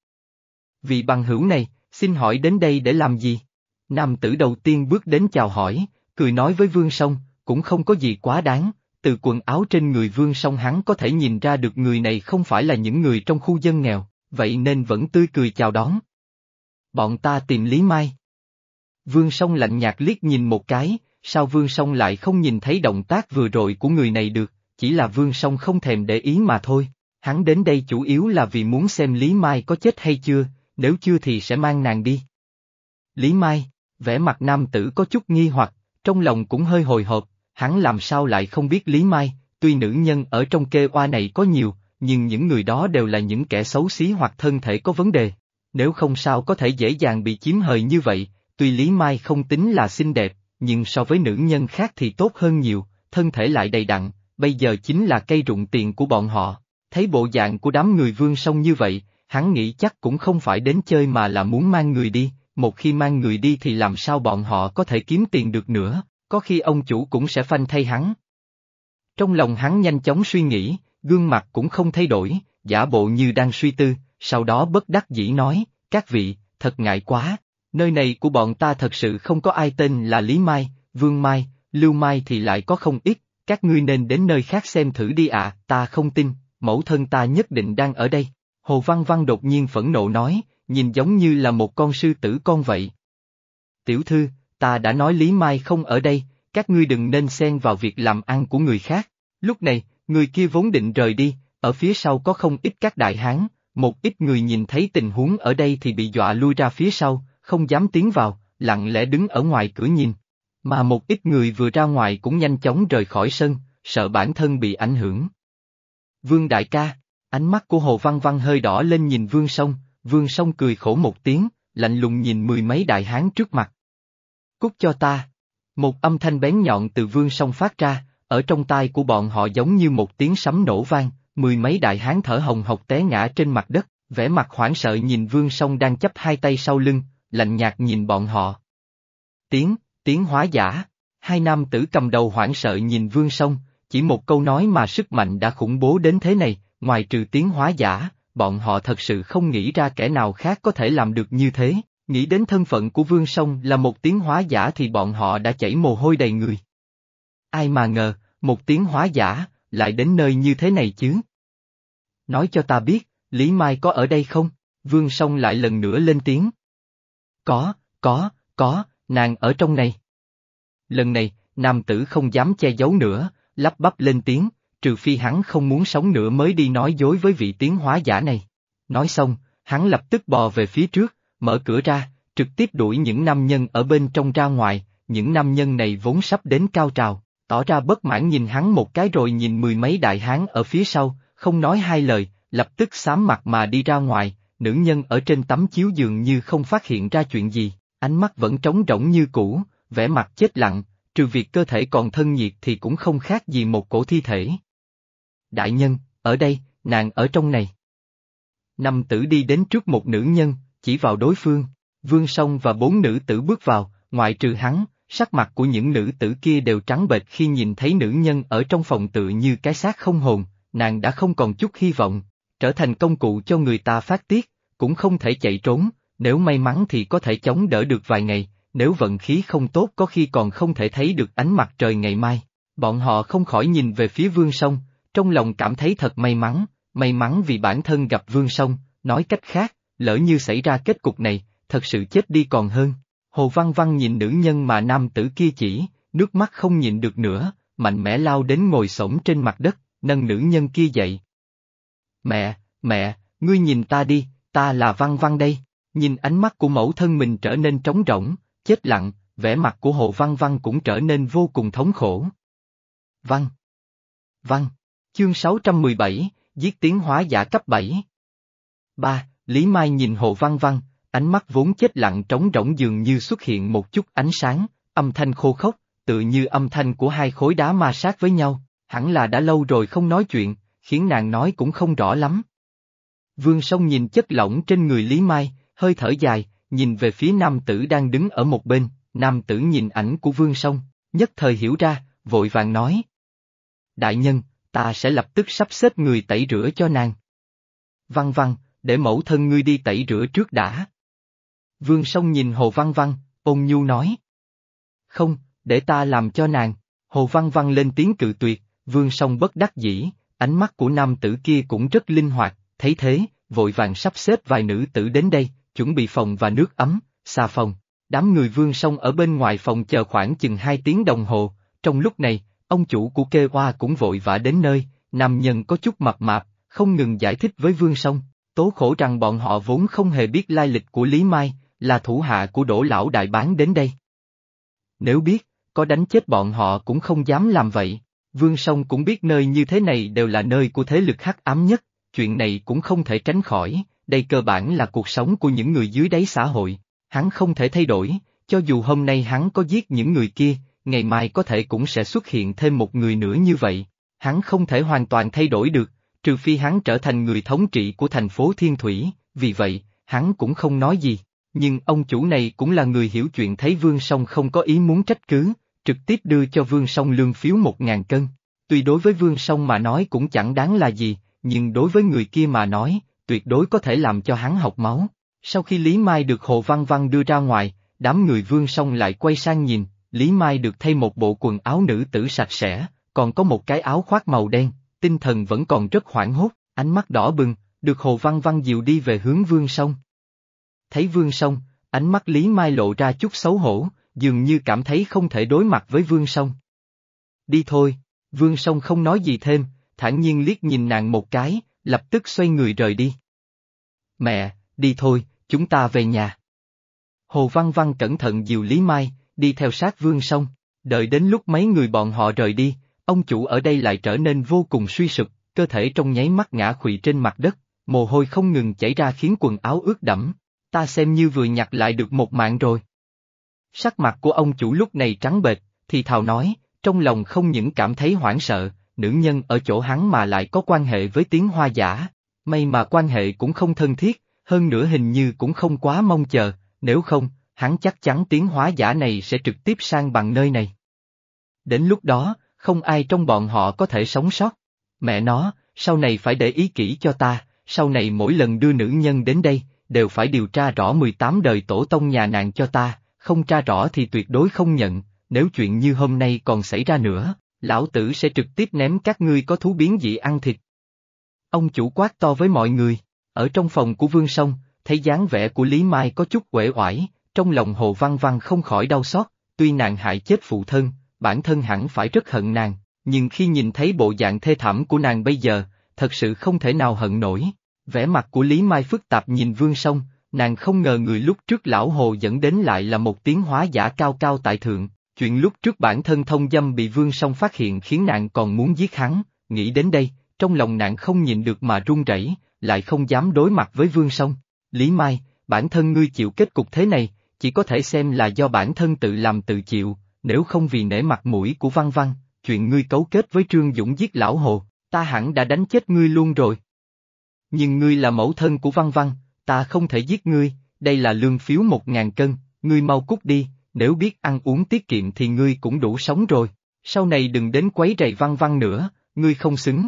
Vị bằng hữu này, xin hỏi đến đây để làm gì? Nam tử đầu tiên bước đến chào hỏi, cười nói với Vương Song, cũng không có gì quá đáng, từ quần áo trên người Vương Song hắn có thể nhìn ra được người này không phải là những người trong khu dân nghèo, vậy nên vẫn tươi cười chào đón. Bọn ta tìm Lý Mai. Vương Song lạnh nhạt liếc nhìn một cái, sao Vương Song lại không nhìn thấy động tác vừa rồi của người này được, chỉ là Vương Song không thèm để ý mà thôi, hắn đến đây chủ yếu là vì muốn xem Lý Mai có chết hay chưa, nếu chưa thì sẽ mang nàng đi. Lý Mai, vẻ mặt nam tử có chút nghi hoặc, trong lòng cũng hơi hồi hộp, hắn làm sao lại không biết Lý Mai, tuy nữ nhân ở trong kê oa này có nhiều, nhưng những người đó đều là những kẻ xấu xí hoặc thân thể có vấn đề, nếu không sao có thể dễ dàng bị chiếm hời như vậy, tuy Lý Mai không tính là xinh đẹp, nhưng so với nữ nhân khác thì tốt hơn nhiều, thân thể lại đầy đặn, bây giờ chính là cây rụng tiền của bọn họ, thấy bộ dạng của đám người Vương Song như vậy, hắn nghĩ chắc cũng không phải đến chơi mà là muốn mang người đi, một khi mang người đi thì làm sao bọn họ có thể kiếm tiền được nữa, có khi ông chủ cũng sẽ phanh thay hắn. Trong lòng hắn nhanh chóng suy nghĩ, gương mặt cũng không thay đổi, giả bộ như đang suy tư, sau đó bất đắc dĩ nói, các vị, thật ngại quá, nơi này của bọn ta thật sự không có ai tên là Lý Mai, Vương Mai, Lưu Mai thì lại có không ít, các ngươi nên đến nơi khác xem thử đi ạ, ta không tin, mẫu thân ta nhất định đang ở đây. Hồ Văn Văn đột nhiên phẫn nộ nói, nhìn giống như là một con sư tử con vậy. Tiểu thư, ta đã nói Lý Mai không ở đây, các ngươi đừng nên xen vào việc làm ăn của người khác. Lúc này, người kia vốn định rời đi, ở phía sau có không ít các đại hán, một ít người nhìn thấy tình huống ở đây thì bị dọa lui ra phía sau, không dám tiến vào, lặng lẽ đứng ở ngoài cửa nhìn. Mà một ít người vừa ra ngoài cũng nhanh chóng rời khỏi sân, sợ bản thân bị ảnh hưởng. Vương đại ca, ánh mắt của Hồ Văn Văn hơi đỏ lên nhìn Vương Song, Vương Song cười khổ một tiếng, lạnh lùng nhìn mười mấy đại hán trước mặt. Cút cho ta. Một âm thanh bén nhọn từ Vương Song phát ra, ở trong tai của bọn họ giống như một tiếng sấm nổ vang, mười mấy đại hán thở hồng hộc té ngã trên mặt đất, vẻ mặt hoảng sợ nhìn Vương Song đang chắp hai tay sau lưng, lạnh nhạt nhìn bọn họ. Tiếng, tiếng hóa giả, hai nam tử cầm đầu hoảng sợ nhìn Vương Song, chỉ một câu nói mà sức mạnh đã khủng bố đến thế này, ngoài trừ tiếng hóa giả, bọn họ thật sự không nghĩ ra kẻ nào khác có thể làm được như thế, nghĩ đến thân phận của Vương Song là một tiếng hóa giả thì bọn họ đã chảy mồ hôi đầy người. Ai mà ngờ, một tiếng hóa giả, lại đến nơi như thế này chứ? Nói cho ta biết, Lý Mai có ở đây không? Vương Song lại lần nữa lên tiếng. Có, có, có, nàng ở trong này. Lần này, nam tử không dám che giấu nữa, lắp bắp lên tiếng, trừ phi hắn không muốn sống nữa mới đi nói dối với vị tiến hóa giả này. Nói xong, hắn lập tức bò về phía trước, mở cửa ra, trực tiếp đuổi những nam nhân ở bên trong ra ngoài, những nam nhân này vốn sắp đến cao trào, tỏ ra bất mãn nhìn hắn một cái rồi nhìn mười mấy đại hán ở phía sau, không nói hai lời, lập tức xám mặt mà đi ra ngoài, nữ nhân ở trên tấm chiếu dường như không phát hiện ra chuyện gì, ánh mắt vẫn trống rỗng như cũ, vẻ mặt chết lặng, trừ việc cơ thể còn thân nhiệt thì cũng không khác gì một cổ thi thể. Đại nhân, ở đây, nàng ở trong này. Nam tử đi đến trước một nữ nhân, chỉ vào đối phương, Vương Song và bốn nữ tử bước vào, ngoại trừ hắn, sắc mặt của những nữ tử kia đều trắng bệch khi nhìn thấy nữ nhân ở trong phòng tựa như cái xác không hồn, nàng đã không còn chút hy vọng, trở thành công cụ cho người ta phát tiết, cũng không thể chạy trốn, nếu may mắn thì có thể chống đỡ được vài ngày, nếu vận khí không tốt có khi còn không thể thấy được ánh mặt trời ngày mai. Bọn họ không khỏi nhìn về phía Vương Song, trong lòng cảm thấy thật may mắn, may mắn vì bản thân gặp Vương Song, nói cách khác, lỡ như xảy ra kết cục này, thật sự chết đi còn hơn. Hồ Văn Văn nhìn nữ nhân mà nam tử kia chỉ, nước mắt không nhịn được nữa, mạnh mẽ lao đến ngồi xổm trên mặt đất, nâng nữ nhân kia dậy. Mẹ, mẹ, ngươi nhìn ta đi, ta là Văn Văn đây, nhìn ánh mắt của mẫu thân mình trở nên trống rỗng, chết lặng, vẻ mặt của Hồ Văn Văn cũng trở nên vô cùng thống khổ. Văn. Văn. Chương sáu trăm mười bảy, giết tiến hóa giả cấp bảy. ba. Lý Mai nhìn Hồ Văn Văn, ánh mắt vốn chết lặng trống rỗng dường như xuất hiện một chút ánh sáng, âm thanh khô khốc, tự như âm thanh của hai khối đá ma sát với nhau, hẳn là đã lâu rồi không nói chuyện, khiến nàng nói cũng không rõ lắm. Vương Song nhìn chất lỏng trên người Lý Mai, hơi thở dài, nhìn về phía nam tử đang đứng ở một bên, nam tử nhìn ảnh của Vương Song, nhất thời hiểu ra, vội vàng nói. Đại nhân, ta sẽ lập tức sắp xếp người tẩy rửa cho nàng. Văn Văn, để mẫu thân ngươi đi tẩy rửa trước đã. Vương Song nhìn Hồ Văn Văn, ôn nhu nói. Không, để ta làm cho nàng. Hồ Văn Văn lên tiếng cự tuyệt, Vương Song bất đắc dĩ, ánh mắt của nam tử kia cũng rất linh hoạt, thấy thế, vội vàng sắp xếp vài nữ tử đến đây, chuẩn bị phòng và nước ấm, xà phòng. Đám người Vương Song ở bên ngoài phòng chờ khoảng chừng hai tiếng đồng hồ, trong lúc này, ông chủ của Kê Hoa cũng vội vã đến nơi, nam nhân có chút mập mạp, không ngừng giải thích với Vương Song, tố khổ rằng bọn họ vốn không hề biết lai lịch của Lý Mai, là thủ hạ của Đỗ lão đại bán đến đây. Nếu biết, có đánh chết bọn họ cũng không dám làm vậy. Vương Song cũng biết nơi như thế này đều là nơi của thế lực hắc ám nhất, chuyện này cũng không thể tránh khỏi, đây cơ bản là cuộc sống của những người dưới đáy xã hội, hắn không thể thay đổi, cho dù hôm nay hắn có giết những người kia, ngày mai có thể cũng sẽ xuất hiện thêm một người nữa như vậy, hắn không thể hoàn toàn thay đổi được, trừ phi hắn trở thành người thống trị của thành phố Thiên Thủy, vì vậy, hắn cũng không nói gì, nhưng ông chủ này cũng là người hiểu chuyện thấy Vương Song không có ý muốn trách cứ, trực tiếp đưa cho Vương Song lương phiếu một ngàn cân. Tuy đối với Vương Song mà nói cũng chẳng đáng là gì, nhưng đối với người kia mà nói, tuyệt đối có thể làm cho hắn học máu. Sau khi Lý Mai được Hồ Văn Văn đưa ra ngoài, đám người Vương Song lại quay sang nhìn, Lý Mai được thay một bộ quần áo nữ tử sạch sẽ, còn có một cái áo khoác màu đen, tinh thần vẫn còn rất hoảng hốt, ánh mắt đỏ bừng, được Hồ Văn Văn dìu đi về hướng Vương Song. Thấy Vương Song, ánh mắt Lý Mai lộ ra chút xấu hổ, dường như cảm thấy không thể đối mặt với Vương Song. Đi thôi, Vương Song không nói gì thêm, thản nhiên liếc nhìn nàng một cái, lập tức xoay người rời đi. Mẹ, đi thôi, chúng ta về nhà. Hồ Văn Văn cẩn thận dìu Lý Mai, đi theo sát Vương Song, đợi đến lúc mấy người bọn họ rời đi, ông chủ ở đây lại trở nên vô cùng suy sụp, cơ thể trong nháy mắt ngã khuỵu trên mặt đất, mồ hôi không ngừng chảy ra khiến quần áo ướt đẫm, ta xem như vừa nhặt lại được một mạng rồi. Sắc mặt của ông chủ lúc này trắng bệch, thì thào nói, trong lòng không những cảm thấy hoảng sợ, nữ nhân ở chỗ hắn mà lại có quan hệ với Tiến Hoa giả, may mà quan hệ cũng không thân thiết, hơn nữa hình như cũng không quá mong chờ, nếu không, hắn chắc chắn Tiến Hóa giả này sẽ trực tiếp sang bằng nơi này. Đến lúc đó, không ai trong bọn họ có thể sống sót. Mẹ nó, sau này phải để ý kỹ cho ta, sau này mỗi lần đưa nữ nhân đến đây, đều phải điều tra rõ mười tám đời tổ tông nhà nàng cho ta, không tra rõ thì tuyệt đối không nhận, nếu chuyện như hôm nay còn xảy ra nữa, lão tử sẽ trực tiếp ném các ngươi có thú biến dị ăn thịt. Ông chủ quát to với mọi người, ở trong phòng của Vương Song, thấy dáng vẻ của Lý Mai có chút uể oải, trong lòng Hồ Văn Văn không khỏi đau xót, tuy nàng hại chết phụ thân, bản thân hẳn phải rất hận nàng, nhưng khi nhìn thấy bộ dạng thê thảm của nàng bây giờ, thật sự không thể nào hận nổi. Vẻ mặt của Lý Mai phức tạp nhìn Vương Song, nàng không ngờ người lúc trước lão Hồ dẫn đến lại là một Tiến Hóa giả cao cao tại thượng, chuyện lúc trước bản thân thông dâm bị Vương Song phát hiện khiến nàng còn muốn giết hắn, nghĩ đến đây, trong lòng nàng không nhịn được mà run rẩy, lại không dám đối mặt với Vương Song. Lý Mai, bản thân ngươi chịu kết cục thế này, chỉ có thể xem là do bản thân tự làm tự chịu, nếu không vì nể mặt mũi của Văn Văn, chuyện ngươi cấu kết với Trương Dũng giết lão Hồ, ta hẳn đã đánh chết ngươi luôn rồi. Nhưng ngươi là mẫu thân của Văn Văn, ta không thể giết ngươi, đây là lương phiếu một ngàn cân, ngươi mau cút đi, nếu biết ăn uống tiết kiệm thì ngươi cũng đủ sống rồi, sau này đừng đến quấy rầy Văn Văn nữa, ngươi không xứng.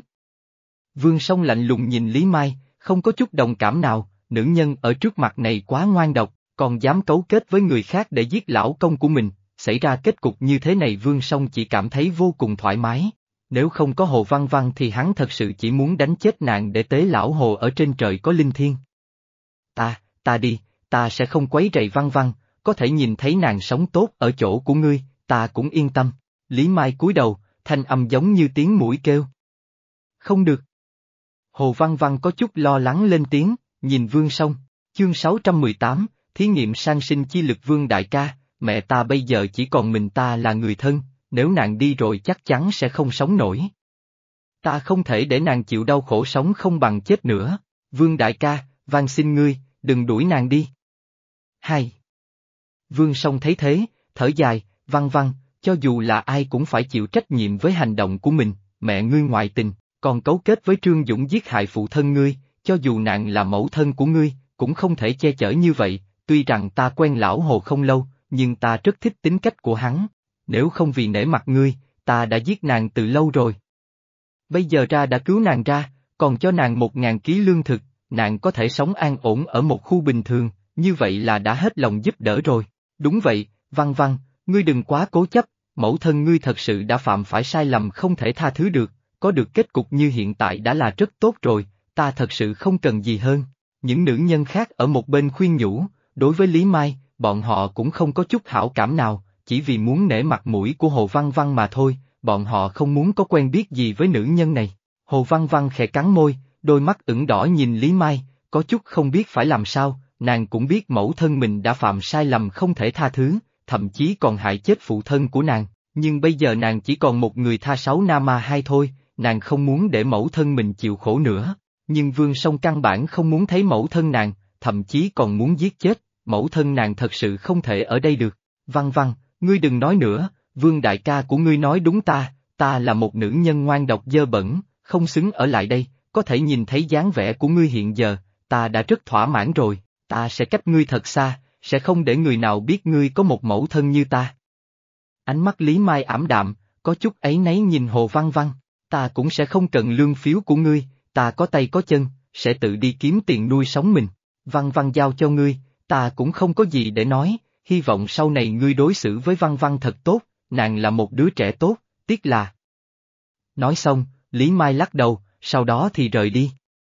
Vương Song lạnh lùng nhìn Lý Mai, không có chút đồng cảm nào, nữ nhân ở trước mặt này quá ngoan độc, còn dám cấu kết với người khác để giết lão công của mình, xảy ra kết cục như thế này Vương Song chỉ cảm thấy vô cùng thoải mái. Nếu không có Hồ Văn Văn thì hắn thật sự chỉ muốn đánh chết nàng để tế lão Hồ ở trên trời có linh thiêng. Ta, ta đi, ta sẽ không quấy rầy Văn Văn, có thể nhìn thấy nàng sống tốt ở chỗ của ngươi, ta cũng yên tâm. Lý Mai cúi đầu, thanh âm giống như tiếng muỗi kêu. Không được. Hồ Văn Văn có chút lo lắng lên tiếng, nhìn Vương Song, chương sáu trăm mười tám, thí nghiệm sang sinh chi lực Vương đại ca, mẹ ta bây giờ chỉ còn mình ta là người thân, nếu nàng đi rồi chắc chắn sẽ không sống nổi. Ta không thể để nàng chịu đau khổ sống không bằng chết nữa, Vương đại ca, van xin ngươi, đừng đuổi nàng đi. Hai. Vương Song thấy thế, thở dài, Văn Văn, cho dù là ai cũng phải chịu trách nhiệm với hành động của mình, mẹ ngươi ngoại tình, còn cấu kết với Trương Dũng giết hại phụ thân ngươi, cho dù nàng là mẫu thân của ngươi, cũng không thể che chở như vậy, tuy rằng ta quen lão Hồ không lâu, nhưng ta rất thích tính cách của hắn, nếu không vì nể mặt ngươi, ta đã giết nàng từ lâu rồi. Bây giờ ra đã cứu nàng ra, còn cho nàng một ngàn ký lương thực, nàng có thể sống an ổn ở một khu bình thường, như vậy là đã hết lòng giúp đỡ rồi. Đúng vậy, Văn Văn, ngươi đừng quá cố chấp, mẫu thân ngươi thật sự đã phạm phải sai lầm không thể tha thứ được, có được kết cục như hiện tại đã là rất tốt rồi, ta thật sự không cần gì hơn. Những nữ nhân khác ở một bên khuyên nhủ, đối với Lý Mai, bọn họ cũng không có chút hảo cảm nào, chỉ vì muốn nể mặt mũi của Hồ Văn Văn mà thôi, bọn họ không muốn có quen biết gì với nữ nhân này. Hồ Văn Văn khẽ cắn môi, đôi mắt ửng đỏ nhìn Lý Mai, có chút không biết phải làm sao, nàng cũng biết mẫu thân mình đã phạm sai lầm không thể tha thứ, thậm chí còn hại chết phụ thân của nàng, nhưng bây giờ nàng chỉ còn một người tha sáu na ma hai thôi, nàng không muốn để mẫu thân mình chịu khổ nữa. Nhưng Vương Song căn bản không muốn thấy mẫu thân nàng, thậm chí còn muốn giết chết, mẫu thân nàng thật sự không thể ở đây được. Văn Văn, ngươi đừng nói nữa, Vương đại ca của ngươi nói đúng ta, ta là một nữ nhân ngoan độc dơ bẩn, không xứng ở lại đây, có thể nhìn thấy dáng vẻ của ngươi hiện giờ, ta đã rất thỏa mãn rồi, ta sẽ cách ngươi thật xa, sẽ không để người nào biết ngươi có một mẫu thân như ta. Ánh mắt Lý Mai ảm đạm, có chút áy náy nhìn Hồ Văn Văn, ta cũng sẽ không cần lương phiếu của ngươi, ta có tay có chân, sẽ tự đi kiếm tiền nuôi sống mình. Văn Văn giao cho ngươi, ta cũng không có gì để nói, hy vọng sau này ngươi đối xử với Văn Văn thật tốt, nàng là một đứa trẻ tốt, tiếc là. Nói xong, Lý Mai lắc đầu, sau đó thì rời đi.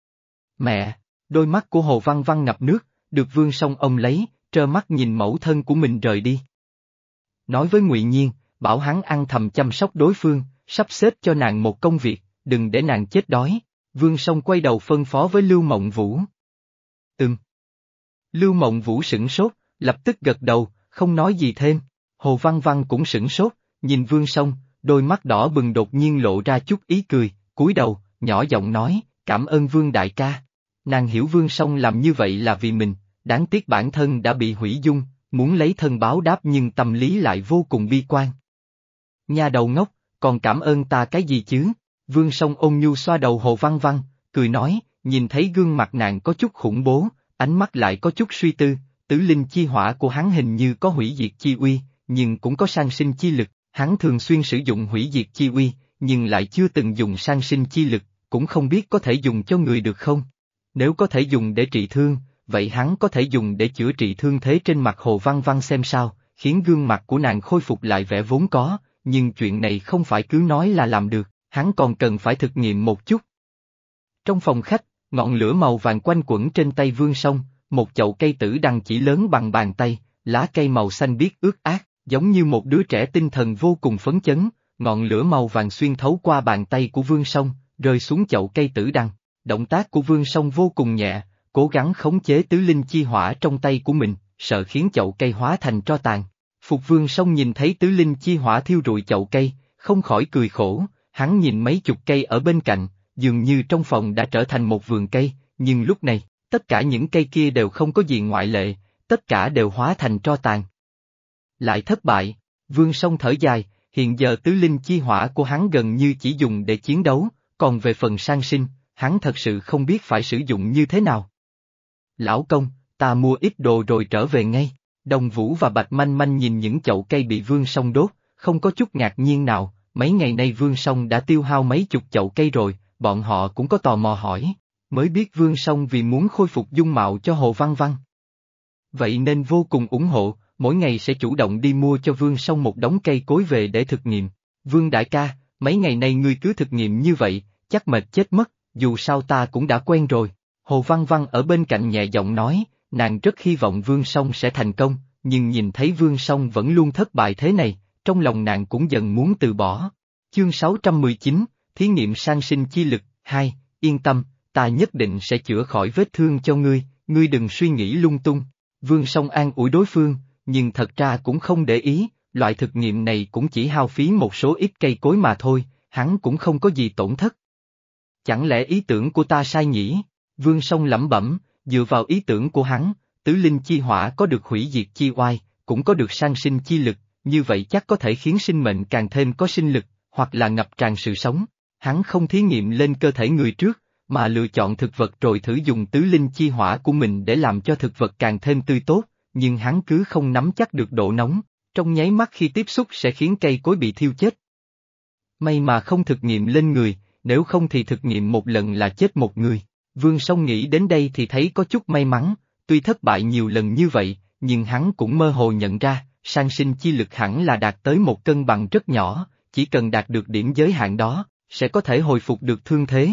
Mẹ, đôi mắt của Hồ Văn Văn ngập nước, được Vương Song ôm lấy, trơ mắt nhìn mẫu thân của mình rời đi. Nói với Ngụy Nhiên, bảo hắn ăn thầm chăm sóc đối phương, sắp xếp cho nàng một công việc, đừng để nàng chết đói. Vương Song quay đầu phân phó với Lưu Mộng Vũ. Ừm. Lưu Mộng Vũ sửng sốt, lập tức gật đầu, không nói gì thêm. Hồ Văn Văn cũng sửng sốt, nhìn Vương Song, đôi mắt đỏ bừng đột nhiên lộ ra chút ý cười, cúi đầu, nhỏ giọng nói, cảm ơn Vương đại ca. Nàng hiểu Vương Song làm như vậy là vì mình, đáng tiếc bản thân đã bị hủy dung, muốn lấy thân báo đáp nhưng tâm lý lại vô cùng bi quan. Nha đầu ngốc, còn cảm ơn ta cái gì chứ? Vương Song ôn nhu xoa đầu Hồ Văn Văn, cười nói, nhìn thấy gương mặt nàng có chút khủng bố, ánh mắt lại có chút suy tư, tứ linh chi hỏa của hắn hình như có hủy diệt chi uy, nhưng cũng có sang sinh chi lực, hắn thường xuyên sử dụng hủy diệt chi uy, nhưng lại chưa từng dùng sang sinh chi lực, cũng không biết có thể dùng cho người được không? Nếu có thể dùng để trị thương, vậy hắn có thể dùng để chữa trị thương thế trên mặt Hồ Văn Văn xem sao, khiến gương mặt của nàng khôi phục lại vẻ vốn có, nhưng chuyện này không phải cứ nói là làm được, hắn còn cần phải thực nghiệm một chút. Trong phòng khách, ngọn lửa màu vàng quanh quẩn trên tay Vương Song, một chậu cây tử đằng chỉ lớn bằng bàn tay, lá cây màu xanh biếc ướt át, giống như một đứa trẻ tinh thần vô cùng phấn chấn, ngọn lửa màu vàng xuyên thấu qua bàn tay của Vương Song, rơi xuống chậu cây tử đằng. Động tác của Vương Song vô cùng nhẹ, cố gắng khống chế tứ linh chi hỏa trong tay của mình, sợ khiến chậu cây hóa thành tro tàn. Phục Vương Song nhìn thấy tứ linh chi hỏa thiêu rụi chậu cây, không khỏi cười khổ, hắn nhìn mấy chục cây ở bên cạnh, dường như trong phòng đã trở thành một vườn cây, nhưng lúc này, tất cả những cây kia đều không có gì ngoại lệ, tất cả đều hóa thành tro tàn. Lại thất bại, Vương Song thở dài, hiện giờ tứ linh chi hỏa của hắn gần như chỉ dùng để chiến đấu, còn về phần sang sinh, hắn thật sự không biết phải sử dụng như thế nào. Lão công, ta mua ít đồ rồi trở về ngay. Đồng Vũ và Bạch Manh Manh nhìn những chậu cây bị Vương Song đốt, không có chút ngạc nhiên nào, mấy ngày nay Vương Song đã tiêu hao mấy chục chậu cây rồi, bọn họ cũng có tò mò hỏi, mới biết Vương Song vì muốn khôi phục dung mạo cho Hồ Văn Văn. Vậy nên vô cùng ủng hộ, mỗi ngày sẽ chủ động đi mua cho Vương Song một đống cây cối về để thực nghiệm. Vương đại ca, mấy ngày nay ngươi cứ thực nghiệm như vậy, chắc mệt chết mất, dù sao ta cũng đã quen rồi. Hồ Văn Văn ở bên cạnh nhẹ giọng nói, nàng rất hy vọng Vương Song sẽ thành công, nhưng nhìn thấy Vương Song vẫn luôn thất bại thế này, trong lòng nàng cũng dần muốn từ bỏ. Chương sáu trăm mười chín, Thí nghiệm sang sinh chi lực, hai, yên tâm, ta nhất định sẽ chữa khỏi vết thương cho ngươi, ngươi đừng suy nghĩ lung tung. Vương Song an ủi đối phương, nhưng thật ra cũng không để ý, loại thực nghiệm này cũng chỉ hao phí một số ít cây cối mà thôi, hắn cũng không có gì tổn thất. Chẳng lẽ ý tưởng của ta sai nhỉ? Vương Song lẩm bẩm, dựa vào ý tưởng của hắn, tứ linh chi hỏa có được hủy diệt chi oai, cũng có được sang sinh chi lực, như vậy chắc có thể khiến sinh mệnh càng thêm có sinh lực, hoặc là ngập tràn sự sống. Hắn không thí nghiệm lên cơ thể người trước, mà lựa chọn thực vật rồi thử dùng tứ linh chi hỏa của mình để làm cho thực vật càng thêm tươi tốt, nhưng hắn cứ không nắm chắc được độ nóng, trong nháy mắt khi tiếp xúc sẽ khiến cây cối bị thiêu chết. May mà không thực nghiệm lên người, nếu không thì thực nghiệm một lần là chết một người. Vương Song nghĩ đến đây thì thấy có chút may mắn, tuy thất bại nhiều lần như vậy, nhưng hắn cũng mơ hồ nhận ra, sang sinh chi lực hẳn là đạt tới một cân bằng rất nhỏ, chỉ cần đạt được điểm giới hạn đó, sẽ có thể hồi phục được thương thế.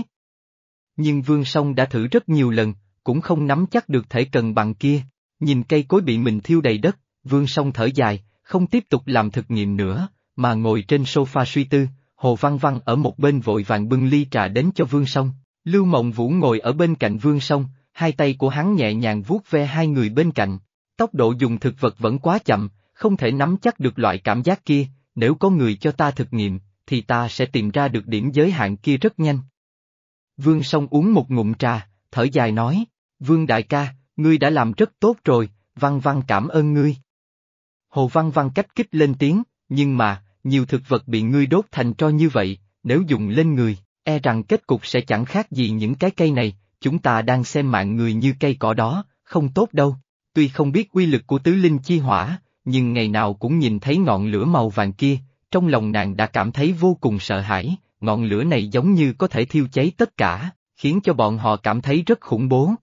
Nhưng Vương Song đã thử rất nhiều lần, cũng không nắm chắc được thể cân bằng kia. Nhìn cây cối bị mình thiêu đầy đất, Vương Song thở dài, không tiếp tục làm thực nghiệm nữa, mà ngồi trên sofa suy tư. Hồ Văn Văn ở một bên vội vàng bưng ly trà đến cho Vương Song. Lưu Mộng Vũ ngồi ở bên cạnh Vương Song, hai tay của hắn nhẹ nhàng vuốt ve hai người bên cạnh. Tốc độ dùng thực vật vẫn quá chậm, không thể nắm chắc được loại cảm giác kia, nếu có người cho ta thực nghiệm, thì ta sẽ tìm ra được điểm giới hạn kia rất nhanh. Vương Song uống một ngụm trà, thở dài nói, Vương đại ca, ngươi đã làm rất tốt rồi, Văn Văn cảm ơn ngươi. Hồ Văn Văn cách kích lên tiếng, nhưng mà, nhiều thực vật bị ngươi đốt thành tro như vậy, nếu dùng lên người, e rằng kết cục sẽ chẳng khác gì những cái cây này, chúng ta đang xem mạng người như cây cỏ đó, không tốt đâu. Tuy không biết uy lực của tứ linh chi hỏa, nhưng ngày nào cũng nhìn thấy ngọn lửa màu vàng kia, trong lòng nàng đã cảm thấy vô cùng sợ hãi, ngọn lửa này giống như có thể thiêu cháy tất cả, khiến cho bọn họ cảm thấy rất khủng bố.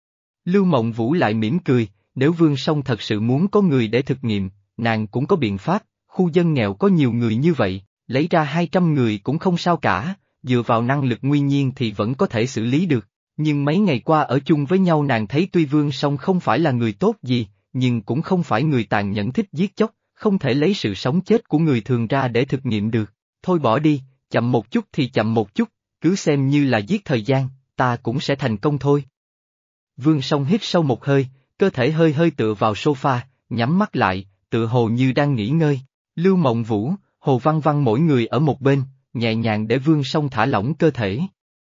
Lưu Mộng Vũ lại mỉm cười, nếu Vương Song thật sự muốn có người để thực nghiệm, nàng cũng có biện pháp, khu dân nghèo có nhiều người như vậy, lấy ra hai trăm người cũng không sao cả, dựa vào năng lực nguyên nhiên thì vẫn có thể xử lý được. Nhưng mấy ngày qua ở chung với nhau nàng thấy tuy Vương Song không phải là người tốt gì, nhưng cũng không phải người tàn nhẫn thích giết chóc, không thể lấy sự sống chết của người thường ra để thực nghiệm được. Thôi bỏ đi, chậm một chút thì chậm một chút, cứ xem như là giết thời gian, ta cũng sẽ thành công thôi. Vương Song hít sâu một hơi, cơ thể hơi hơi tựa vào sofa, nhắm mắt lại, tựa hồ như đang nghỉ ngơi. Lưu Mộng Vũ, Hồ Văn Văn mỗi người ở một bên, nhẹ nhàng để Vương Song thả lỏng cơ thể.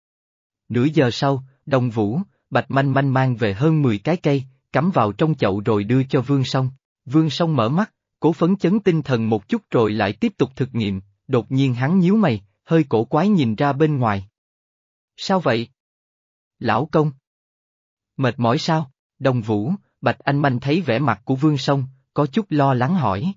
Nửa giờ sau, Đồng Vũ, Bạch Manh Manh mang về hơn mười cái cây, cắm vào trong chậu rồi đưa cho Vương Song. Vương Song mở mắt, cố phấn chấn tinh thần một chút rồi lại tiếp tục thực nghiệm, đột nhiên hắn nhíu mày, hơi cổ quái nhìn ra bên ngoài. Sao vậy? Lão công. Mệt mỏi sao? Đồng Vũ, Bạch Anh Manh thấy vẻ mặt của Vương Song, có chút lo lắng hỏi.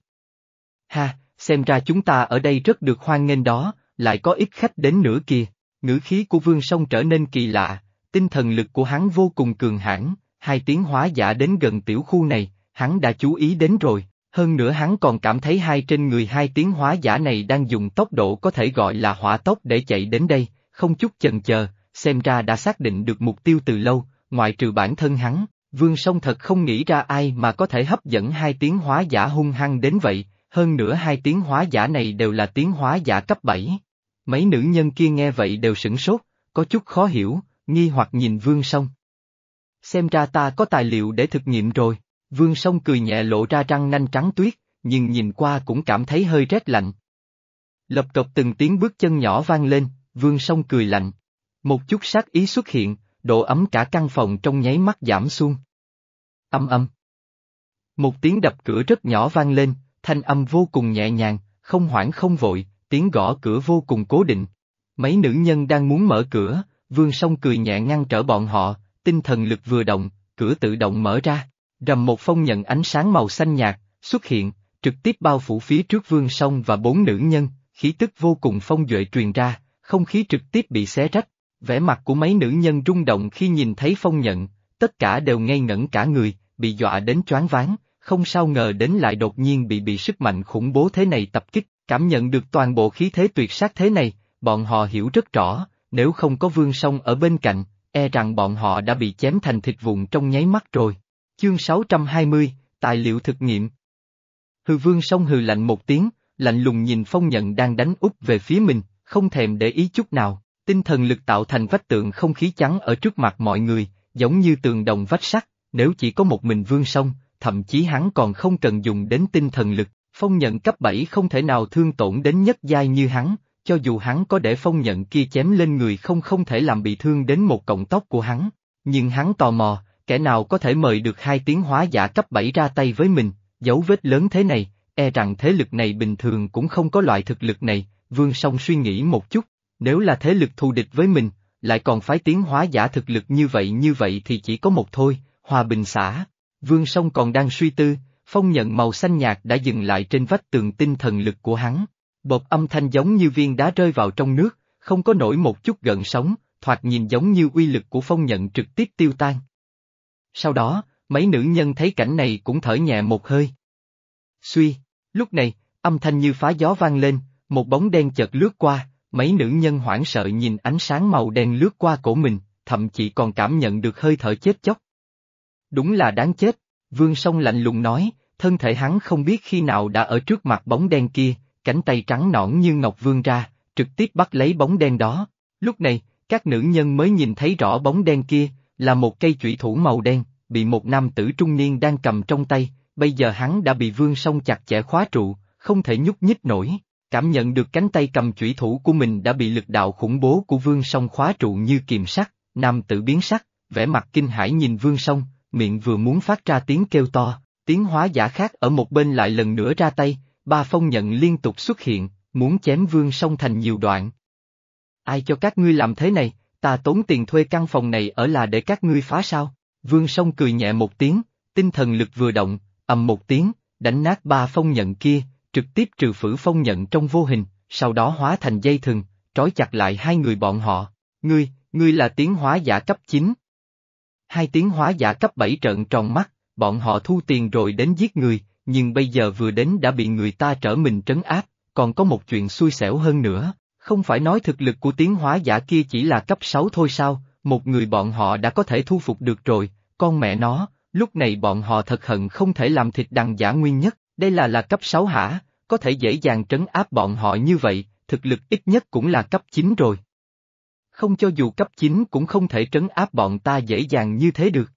Ha, xem ra chúng ta ở đây rất được hoan nghênh đó, lại có ít khách đến nữa kìa. Ngữ khí của Vương Song trở nên kỳ lạ, tinh thần lực của hắn vô cùng cường hãn, hai tiếng hóa giả đến gần tiểu khu này, hắn đã chú ý đến rồi, hơn nữa hắn còn cảm thấy hai trên người hai tiếng hóa giả này đang dùng tốc độ có thể gọi là hỏa tốc để chạy đến đây, không chút chần chờ, xem ra đã xác định được mục tiêu từ lâu, ngoại trừ bản thân hắn, Vương Song thật không nghĩ ra ai mà có thể hấp dẫn hai tiếng hóa giả hung hăng đến vậy, hơn nữa hai tiếng hóa giả này đều là tiếng hóa giả cấp bảy. Mấy nữ nhân kia nghe vậy đều sửng sốt, có chút khó hiểu, nghi hoặc nhìn Vương Song. Xem ra ta có tài liệu để thực nghiệm rồi, Vương Song cười nhẹ lộ ra răng nanh trắng tuyết, nhưng nhìn qua cũng cảm thấy hơi rét lạnh. Lập cập từng tiếng bước chân nhỏ vang lên, Vương Song cười lạnh. Một chút sát ý xuất hiện, độ ấm cả căn phòng trong nháy mắt giảm xuống. Âm âm. Một tiếng đập cửa rất nhỏ vang lên, thanh âm vô cùng nhẹ nhàng, không hoảng không vội, tiếng gõ cửa vô cùng cố định. Mấy nữ nhân đang muốn mở cửa, Vương Song cười nhẹ ngăn trở bọn họ, tinh thần lực vừa động, cửa tự động mở ra, rầm một phong nhận ánh sáng màu xanh nhạt, xuất hiện, trực tiếp bao phủ phía trước Vương Song và bốn nữ nhân, khí tức vô cùng phong duệ truyền ra, không khí trực tiếp bị xé rách, vẻ mặt của mấy nữ nhân rung động khi nhìn thấy phong nhận, tất cả đều ngây ngẩn cả người, bị dọa đến choáng váng, không sao ngờ đến lại đột nhiên bị bị sức mạnh khủng bố thế này tập kích, cảm nhận được toàn bộ khí thế tuyệt sát thế này, bọn họ hiểu rất rõ, nếu không có Vương Song ở bên cạnh, e rằng bọn họ đã bị chém thành thịt vụn trong nháy mắt rồi. Chương sáu trăm hai mươi, Tài liệu thực nghiệm. Hừ Vương Song hừ lạnh một tiếng, lạnh lùng nhìn phong nhận đang đánh úp về phía mình, không thèm để ý chút nào, tinh thần lực tạo thành vách tượng không khí chắn ở trước mặt mọi người, giống như tường đồng vách sắt, nếu chỉ có một mình Vương Song, thậm chí hắn còn không cần dùng đến tinh thần lực, phong nhận cấp bảy không thể nào thương tổn đến nhất giai như hắn, cho dù hắn có để phong nhận kia chém lên người không không thể làm bị thương đến một cọng tóc của hắn, nhưng hắn tò mò, kẻ nào có thể mời được hai tiếng hóa giả cấp bảy ra tay với mình, dấu vết lớn thế này, e rằng thế lực này bình thường cũng không có loại thực lực này, Vương Song suy nghĩ một chút, nếu là thế lực thù địch với mình, lại còn phái tiếng hóa giả thực lực như vậy như vậy thì chỉ có một thôi, Hòa Bình xã. Vương Song còn đang suy tư, phong nhận màu xanh nhạt đã dừng lại trên vách tường tinh thần lực của hắn. Bột âm thanh giống như viên đá rơi vào trong nước, không có nổi một chút gợn sóng, thoạt nhìn giống như uy lực của phong nhận trực tiếp tiêu tan. Sau đó, mấy nữ nhân thấy cảnh này cũng thở nhẹ một hơi. Suy, lúc này, âm thanh như phá gió vang lên, một bóng đen chợt lướt qua, mấy nữ nhân hoảng sợ nhìn ánh sáng màu đen lướt qua cổ mình, thậm chí còn cảm nhận được hơi thở chết chóc. Đúng là đáng chết, Vương Song lạnh lùng nói, thân thể hắn không biết khi nào đã ở trước mặt bóng đen kia, cánh tay trắng nõn như ngọc vươn ra, trực tiếp bắt lấy bóng đen đó. Lúc này, các nữ nhân mới nhìn thấy rõ bóng đen kia, là một cây chủy thủ màu đen, bị một nam tử trung niên đang cầm trong tay, bây giờ hắn đã bị Vương Song chặt chẽ khóa trụ, không thể nhúc nhích nổi. Cảm nhận được cánh tay cầm chủy thủ của mình đã bị lực đạo khủng bố của Vương Song khóa trụ như kiềm sắt, nam tử biến sắc, vẻ mặt kinh hãi nhìn Vương Song, miệng vừa muốn phát ra tiếng kêu to, tiếng hóa giả khác ở một bên lại lần nữa ra tay, ba phong nhận liên tục xuất hiện, muốn chém Vương Song thành nhiều đoạn. Ai cho các ngươi làm thế này, ta tốn tiền thuê căn phòng này ở là để các ngươi phá sao? Vương Song cười nhẹ một tiếng, tinh thần lực vừa động, ầm một tiếng, đánh nát ba phong nhận kia, trực tiếp trừ phử phong nhận trong vô hình, sau đó hóa thành dây thừng, trói chặt lại hai người bọn họ. Ngươi, ngươi là tiến hóa giả cấp chín. Hai tiến hóa giả cấp bảy trợn tròn mắt, bọn họ thu tiền rồi đến giết người, nhưng bây giờ vừa đến đã bị người ta trở mình trấn áp, còn có một chuyện xui xẻo hơn nữa, không phải nói thực lực của tiến hóa giả kia chỉ là cấp sáu thôi sao, một người bọn họ đã có thể thu phục được rồi, con mẹ nó, lúc này bọn họ thật hận không thể làm thịt đằng giả nguyên nhất, đây là là cấp sáu hả, có thể dễ dàng trấn áp bọn họ như vậy, thực lực ít nhất cũng là cấp chín rồi. Không cho dù cấp chín cũng không thể trấn áp bọn ta dễ dàng như thế được.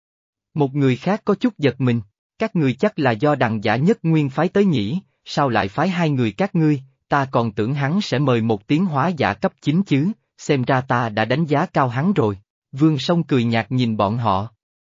Một người khác có chút giật mình, các ngươi chắc là do đằng giả nhất nguyên phái tới nhỉ, sao lại phái hai người các ngươi, ta còn tưởng hắn sẽ mời một tiến hóa giả cấp chín chứ, xem ra ta đã đánh giá cao hắn rồi. Vương Song cười nhạt nhìn bọn họ.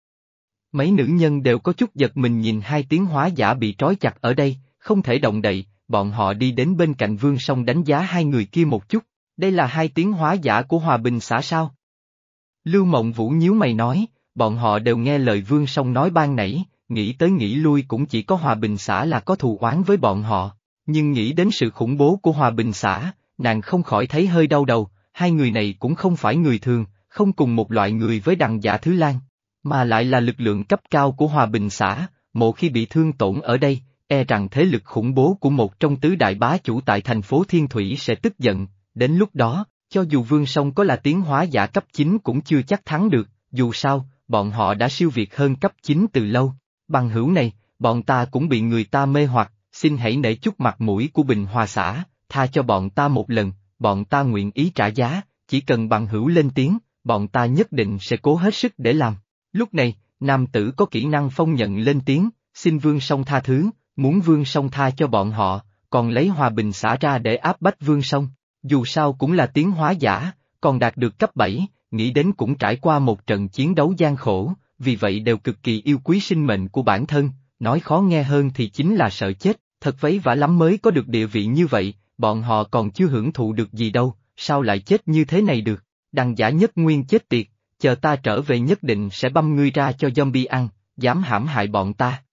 Mấy nữ nhân đều có chút giật mình nhìn hai tiến hóa giả bị trói chặt ở đây, không thể động đậy, bọn họ đi đến bên cạnh Vương Song đánh giá hai người kia một chút, đây là hai tiến hóa giả của Hòa Bình xã sao? Lưu Mộng Vũ nhíu mày nói, bọn họ đều nghe lời Vương Song nói ban nãy, nghĩ tới nghĩ lui cũng chỉ có Hòa Bình xã là có thù oán với bọn họ, nhưng nghĩ đến sự khủng bố của Hòa Bình xã, nàng không khỏi thấy hơi đau đầu, hai người này cũng không phải người thường, không cùng một loại người với đằng giả Thứ Lan, mà lại là lực lượng cấp cao của Hòa Bình xã, một khi bị thương tổn ở đây, e rằng thế lực khủng bố của một trong tứ đại bá chủ tại thành phố Thiên Thủy sẽ tức giận, đến lúc đó, cho dù Vương Song có là tiến hóa giả cấp chín cũng chưa chắc thắng được, dù sao, bọn họ đã siêu việt hơn cấp chín từ lâu, bằng hữu này, bọn ta cũng bị người ta mê hoặc, xin hãy nể chút mặt mũi của Bình Hòa xã, tha cho bọn ta một lần, bọn ta nguyện ý trả giá, chỉ cần bằng hữu lên tiếng, bọn ta nhất định sẽ cố hết sức để làm. Lúc này, nam tử có kỹ năng phong nhận lên tiếng, xin Vương Song tha thứ, muốn Vương Song tha cho bọn họ, còn lấy Hòa Bình xã ra để áp bách Vương Song, dù sao cũng là tiến hóa giả, còn đạt được cấp bảy, nghĩ đến cũng trải qua một trận chiến đấu gian khổ, vì vậy đều cực kỳ yêu quý sinh mệnh của bản thân, nói khó nghe hơn thì chính là sợ chết, thật vấy vã lắm mới có được địa vị như vậy, bọn họ còn chưa hưởng thụ được gì đâu, sao lại chết như thế này được, đằng giả nhất nguyên chết tiệt, chờ ta trở về nhất định sẽ băm ngươi ra cho zombie ăn, dám hãm hại bọn ta.